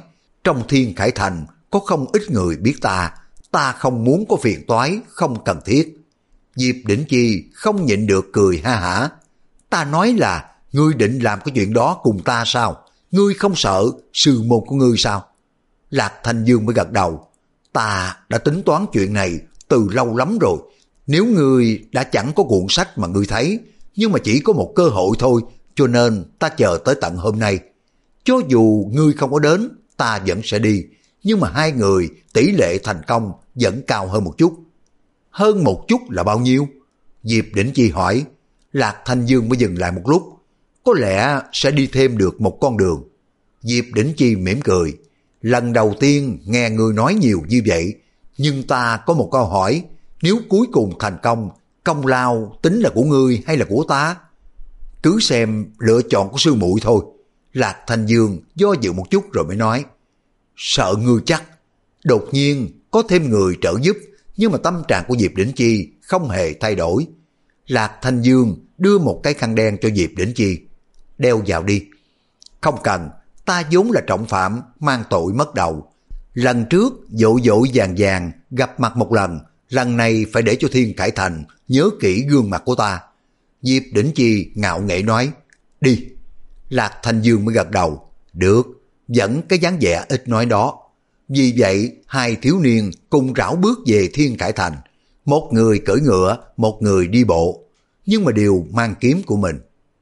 trong Thiên Khải Thành có không ít người biết ta, ta không muốn có phiền toái không cần thiết. Diệp Đỉnh Chi không nhịn được cười ha hả. Ta nói là ngươi định làm cái chuyện đó cùng ta sao? Ngươi không sợ sư môn của ngươi sao? Lạc Thanh Dương mới gật đầu. Ta đã tính toán chuyện này từ lâu lắm rồi. Nếu ngươi đã chẳng có cuộn sách mà ngươi thấy, nhưng mà chỉ có một cơ hội thôi, cho nên ta chờ tới tận hôm nay. Cho dù ngươi không có đến, ta vẫn sẽ đi. Nhưng mà hai người tỷ lệ thành công vẫn cao hơn một chút. Hơn một chút là bao nhiêu? Diệp Đỉnh Chi hỏi. Lạc Thanh Dương mới dừng lại một lúc. Có lẽ sẽ đi thêm được một con đường. Diệp Đỉnh Chi mỉm cười. Lần đầu tiên nghe ngươi nói nhiều như vậy, nhưng ta có một câu hỏi. Nếu cuối cùng thành công, công lao tính là của ngươi hay là của ta? Cứ xem lựa chọn của sư muội thôi. Lạc Thanh Dương do dự một chút rồi mới nói. Sợ ngươi chắc. Đột nhiên có thêm người trợ giúp, nhưng mà tâm trạng của Diệp Đỉnh Chi không hề thay đổi. Lạc Thanh Dương đưa một cái khăn đen cho Diệp Đỉnh Chi. Đeo vào đi. Không cần, ta vốn là trọng phạm, mang tội mất đầu. Lần trước dội dội vàng vàng gặp mặt một lần, lần này phải để cho Thiên Khải Thành nhớ kỹ gương mặt của ta. Diệp Đỉnh Chi ngạo nghễ nói. Đi. Lạc Thanh Dương mới gật đầu. Được, vẫn cái dáng vẻ ít nói đó. Vì vậy hai thiếu niên cùng rảo bước về Thiên Khải Thành. Một người cưỡi ngựa, một người đi bộ, nhưng mà đều mang kiếm của mình.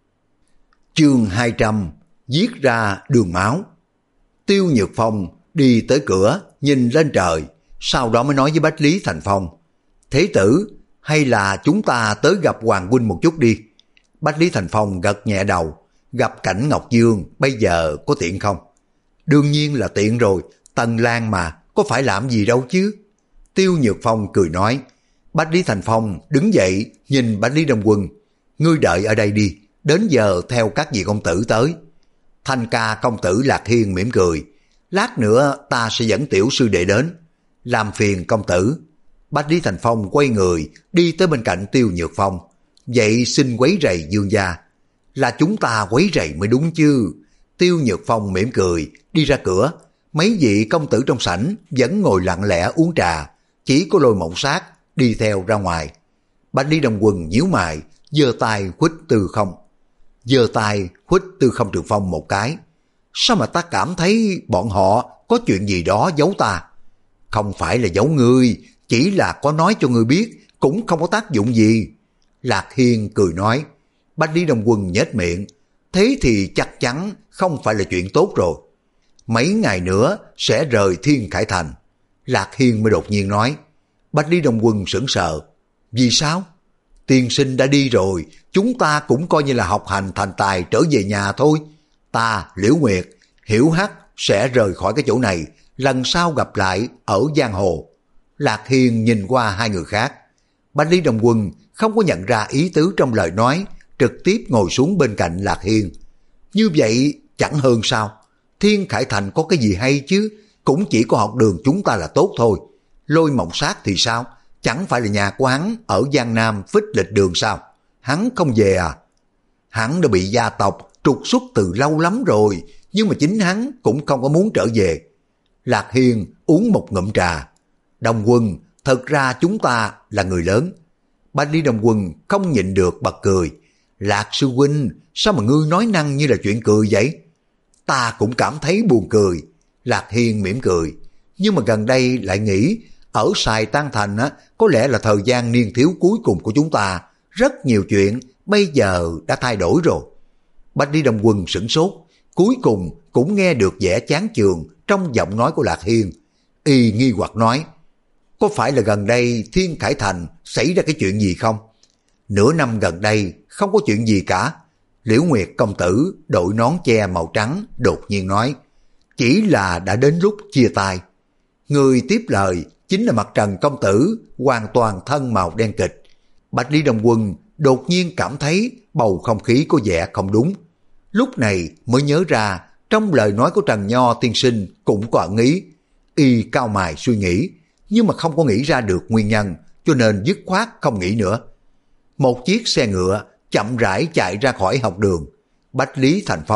Chương hai trăm, viết ra đường máu. Tiêu Nhược Phong đi tới cửa, nhìn lên trời, sau đó mới nói với Bách Lý Thành Phong. Thế tử, hay là chúng ta tới gặp Hoàng huynh một chút đi. Bách Lý Thành Phong gật nhẹ đầu. Gặp Cảnh Ngọc Dương bây giờ có tiện không? Đương nhiên là tiện rồi, Tần Lan mà, có phải làm gì đâu chứ. Tiêu Nhược Phong cười nói. Bách Lý Thành Phong đứng dậy nhìn Bách Lý Đông Quân. Ngươi đợi ở đây đi, đến giờ theo các vị công tử tới. Thanh ca công tử Lạc Hiên mỉm cười. Lát nữa ta sẽ dẫn tiểu sư đệ đến. Làm phiền công tử. Bách Lý Thành Phong quay người đi tới bên cạnh Tiêu Nhược Phong. Vậy xin quấy rầy Dương gia. Là chúng ta quấy rầy mới đúng chứ. Tiêu Nhược Phong mỉm cười đi ra cửa. Mấy vị công tử trong sảnh vẫn ngồi lặng lẽ uống trà, chỉ có Lôi Mộng Sát đi theo ra ngoài. Bách Lý Đông Quân nhíu mày, giơ tay khuếch Tư Không. Giơ tay khuếch Tư Không Trường Phong một cái. Sao mà ta cảm thấy bọn họ có chuyện gì đó giấu ta? Không phải là giấu ngươi, chỉ là có nói cho ngươi biết, cũng không có tác dụng gì. Lạc Hiên cười nói. Bách Lý Đông Quân nhếch miệng. Thế thì chắc chắn không phải là chuyện tốt rồi. Mấy ngày nữa sẽ rời Thiên Khải Thành. Lạc Hiên mới đột nhiên nói. Bách Lý Đông Quân sững sờ. Vì sao? Tiên sinh đã đi rồi, chúng ta cũng coi như là học hành thành tài trở về nhà thôi. Ta, Liễu Nguyệt, Hiểu Hắc sẽ rời khỏi cái chỗ này, lần sau gặp lại ở giang hồ. Lạc Hiên nhìn qua hai người khác. Bách Lý Đông Quân không có nhận ra ý tứ trong lời nói, trực tiếp ngồi xuống bên cạnh Lạc Hiên. Như vậy chẳng hơn sao? Thiên Khải Thành có cái gì hay chứ? Cũng chỉ có học đường chúng ta là tốt thôi. Lôi Mộng Sát thì sao? Chẳng phải là nhà của hắn ở Giang Nam phích lịch đường sao? Hắn không về à? Hắn đã bị gia tộc trục xuất từ lâu lắm rồi, nhưng mà chính hắn cũng không có muốn trở về. Lạc Hiên uống một ngụm trà. Đông Quân, thật ra chúng ta là người lớn. Bách Lý Đông Quân không nhịn được bật cười. Lạc sư huynh, sao mà ngươi nói năng như là chuyện cười vậy? Ta cũng cảm thấy buồn cười. Lạc Hiên mỉm cười. Nhưng mà gần đây lại nghĩ, ở Sài Tan Thành á, có lẽ là thời gian niên thiếu cuối cùng của chúng ta. Rất nhiều chuyện bây giờ đã thay đổi rồi. Bách Lý Đông Quân sửng sốt, cuối cùng cũng nghe được vẻ chán chường trong giọng nói của Lạc Hiên. Y nghi hoặc nói, có phải là gần đây Thiên Khải Thành xảy ra cái chuyện gì không? Nửa năm gần đây không có chuyện gì cả. Liễu Nguyệt công tử đội nón che màu trắng đột nhiên nói, chỉ là đã đến lúc chia tay. Người tiếp lời chính là Mặt Trần công tử, hoàn toàn thân màu đen kịch. Bách Lý Đông Quân đột nhiên cảm thấy bầu không khí có vẻ không đúng. Lúc này mới nhớ ra trong lời nói của Trần Nho tiên sinh cũng có ẩn ý. Y cao mày suy nghĩ, nhưng mà không có nghĩ ra được nguyên nhân, cho nên dứt khoát không nghĩ nữa. Một chiếc xe ngựa chậm rãi chạy ra khỏi học đường. Bách Lý Thành Phong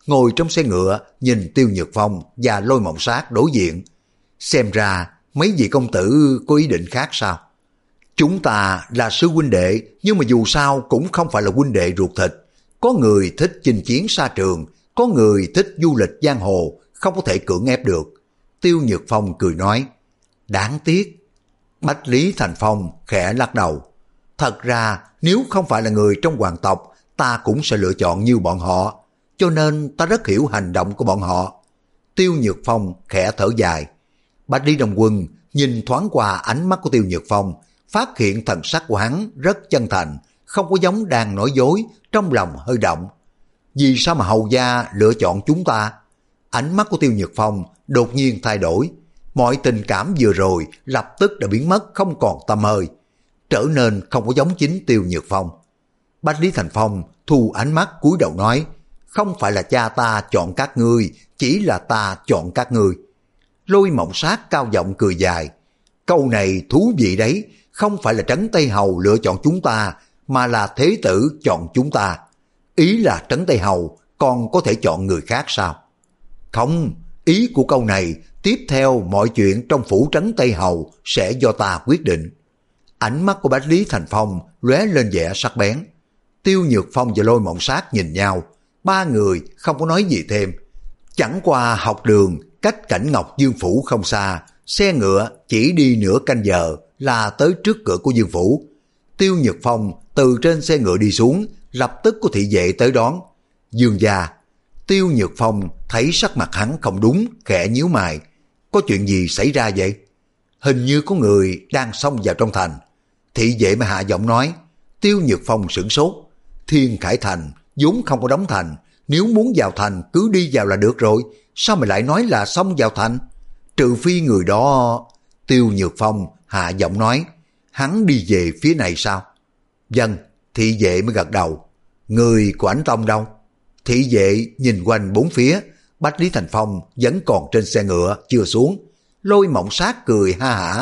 ngồi trong xe ngựa nhìn Tiêu Nhược Phong và Lôi Mộng Sát đối diện. Xem ra mấy vị công tử có ý định khác sao? Chúng ta là sư huynh đệ, nhưng mà dù sao cũng không phải là huynh đệ ruột thịt. Có người thích chinh chiến xa trường, có người thích du lịch giang hồ, không có thể cưỡng ép được. Tiêu Nhược Phong cười nói, đáng tiếc. Bách Lý Thành Phong khẽ lắc đầu. Thật ra nếu không phải là người trong hoàng tộc, ta cũng sẽ lựa chọn như bọn họ, cho nên ta rất hiểu hành động của bọn họ. Tiêu Nhược Phong khẽ thở dài. Bách Lý Đông Quân nhìn thoáng qua ánh mắt của Tiêu Nhược Phong, phát hiện thần sắc của hắn rất chân thành, không có giống đang nói dối, trong lòng hơi động. Vì sao mà hầu gia lựa chọn chúng ta? Ánh mắt của Tiêu Nhược Phong đột nhiên thay đổi, mọi tình cảm vừa rồi lập tức đã biến mất không còn tăm hơi, trở nên không có giống chính Tiêu Nhược Phong. Bách Lý Thành Phong thu ánh mắt cúi đầu nói, không phải là cha ta chọn các ngươi, chỉ là ta chọn các ngươi. Lôi Mộng Sát cao giọng cười dài, câu này thú vị đấy, không phải là Trấn Tây Hầu lựa chọn chúng ta, mà là Thế Tử chọn chúng ta. Ý là Trấn Tây Hầu còn có thể chọn người khác sao? Không, ý của câu này, tiếp theo mọi chuyện trong phủ Trấn Tây Hầu sẽ do ta quyết định. Ánh mắt của Bách Lý Thành Phong lóe lên vẻ sắc bén. Tiêu Nhược Phong và Lôi Mộng Sát nhìn nhau, ba người không có nói gì thêm. Chẳng qua học đường cách Cảnh Ngọc Dương Phủ không xa, xe ngựa chỉ đi nửa canh giờ là tới trước cửa của Dương Phủ. Tiêu Nhược Phong từ trên xe ngựa đi xuống, lập tức có thị vệ tới đón. Dương gia. Tiêu Nhược Phong thấy sắc mặt hắn không đúng, khẽ nhíu mày. Có chuyện gì xảy ra vậy? Hình như có người đang xông vào trong thành. Thị vệ mà hạ giọng nói. Tiêu Nhược Phong sửng sốt. Thiên Khải Thành vốn không có đóng thành, nếu muốn vào thành cứ đi vào là được rồi, sao mày lại nói là xông vào thành? Trừ phi người đó... Tiêu Nhược Phong hạ giọng nói, hắn đi về phía này sao? Vâng, thị vệ mới gật đầu. Người của Ảnh Tông đâu? Thị vệ nhìn quanh bốn phía, Bách Lý Thành Phong vẫn còn trên xe ngựa, chưa xuống. Lôi Mộng Sát cười ha hả.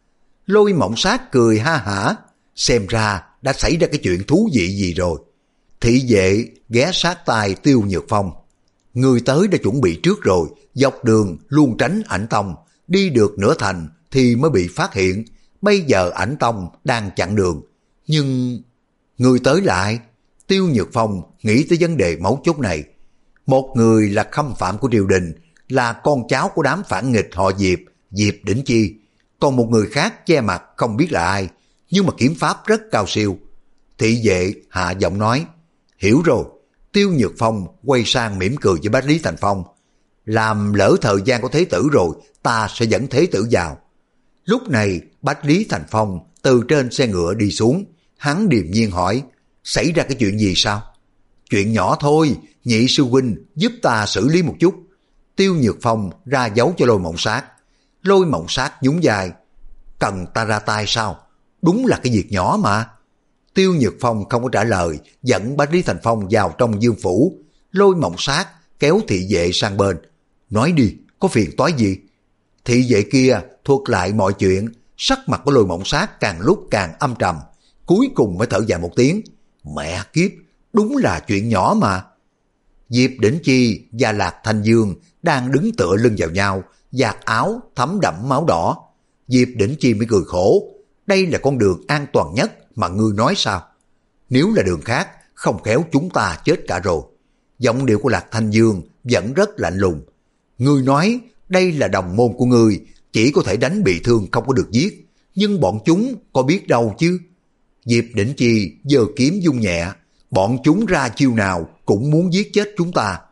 Lôi Mộng Sát cười ha hả, xem ra đã xảy ra cái chuyện thú vị gì rồi. Thị vệ ghé sát tai Tiêu Nhược Phong. Người tới đã chuẩn bị trước rồi, dọc đường luôn tránh Ảnh Tông, đi được nửa thành thì mới bị phát hiện. Bây giờ Ảnh Tông đang chặn đường. Nhưng... người tới lại. Tiêu Nhược Phong nghĩ tới vấn đề mấu chốt này. Một người là khâm phạm của triều đình, là con cháu của đám phản nghịch họ Diệp, Diệp Đỉnh Chi. Còn một người khác che mặt không biết là ai, nhưng mà kiếm pháp rất cao siêu. Thị vệ hạ giọng nói, hiểu rồi. Tiêu Nhược Phong quay sang mỉm cười với Bách Lý Thành Phong. Làm lỡ thời gian của Thế Tử rồi, ta sẽ dẫn Thế Tử vào. Lúc này Bách Lý Thành Phong từ trên xe ngựa đi xuống, hắn điềm nhiên hỏi, xảy ra cái chuyện gì sao? Chuyện nhỏ thôi, nhị sư huynh giúp ta xử lý một chút. Tiêu Nhược Phong ra dấu cho Lôi Mộng Sát. Lôi Mộng Sát nhún vai, cần ta ra tay sao? Đúng là cái việc nhỏ mà. Tiêu Nhược Phong không có trả lời, dẫn Bách Lý Thành Phong vào trong Dương Phủ. Lôi Mộng Sát kéo thị vệ sang bên. Nói đi, có phiền toái gì? Thị vệ kia thuật lại mọi chuyện, sắc mặt của Lôi Mộng Sát càng lúc càng âm trầm, cuối cùng mới thở dài một tiếng. Mẹ kiếp, đúng là chuyện nhỏ mà. Diệp Đỉnh Chi và Lạc Thanh Dương đang đứng tựa lưng vào nhau, vạt áo thấm đẫm máu đỏ. Diệp Đỉnh Chi mới cười khổ, đây là con đường an toàn nhất mà ngươi nói sao? Nếu là đường khác, không khéo chúng ta chết cả rồi. Giọng điệu của Lạc Thanh Dương vẫn rất lạnh lùng. Ngươi nói đây là đồng môn của ngươi, chỉ có thể đánh bị thương không có được giết, nhưng bọn chúng có biết đâu chứ. Diệp Đỉnh Chi giơ kiếm vung nhẹ, bọn chúng ra chiêu nào cũng muốn giết chết chúng ta.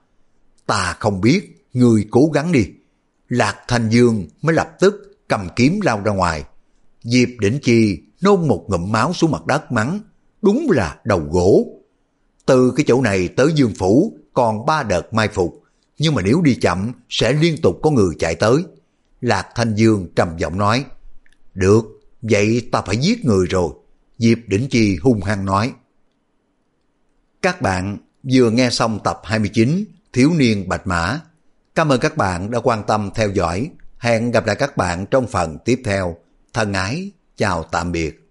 Ta không biết, ngươi cố gắng đi. Lạc Thanh Dương mới lập tức cầm kiếm lao ra ngoài. Diệp Đỉnh Chi nôn một ngụm máu xuống mặt đất mắng, đúng là đầu gỗ. Từ cái chỗ này tới Dương Phủ còn ba đợt mai phục, nhưng mà nếu đi chậm sẽ liên tục có người chạy tới. Lạc Thanh Dương trầm giọng nói, được, vậy ta phải giết người rồi. Diệp Đỉnh Chi hung hăng nói. Các bạn vừa nghe xong tập hai mươi chín Thiếu Niên Bạch Mã. Cảm ơn các bạn đã quan tâm theo dõi. Hẹn gặp lại các bạn trong phần tiếp theo. Thân ái, chào tạm biệt.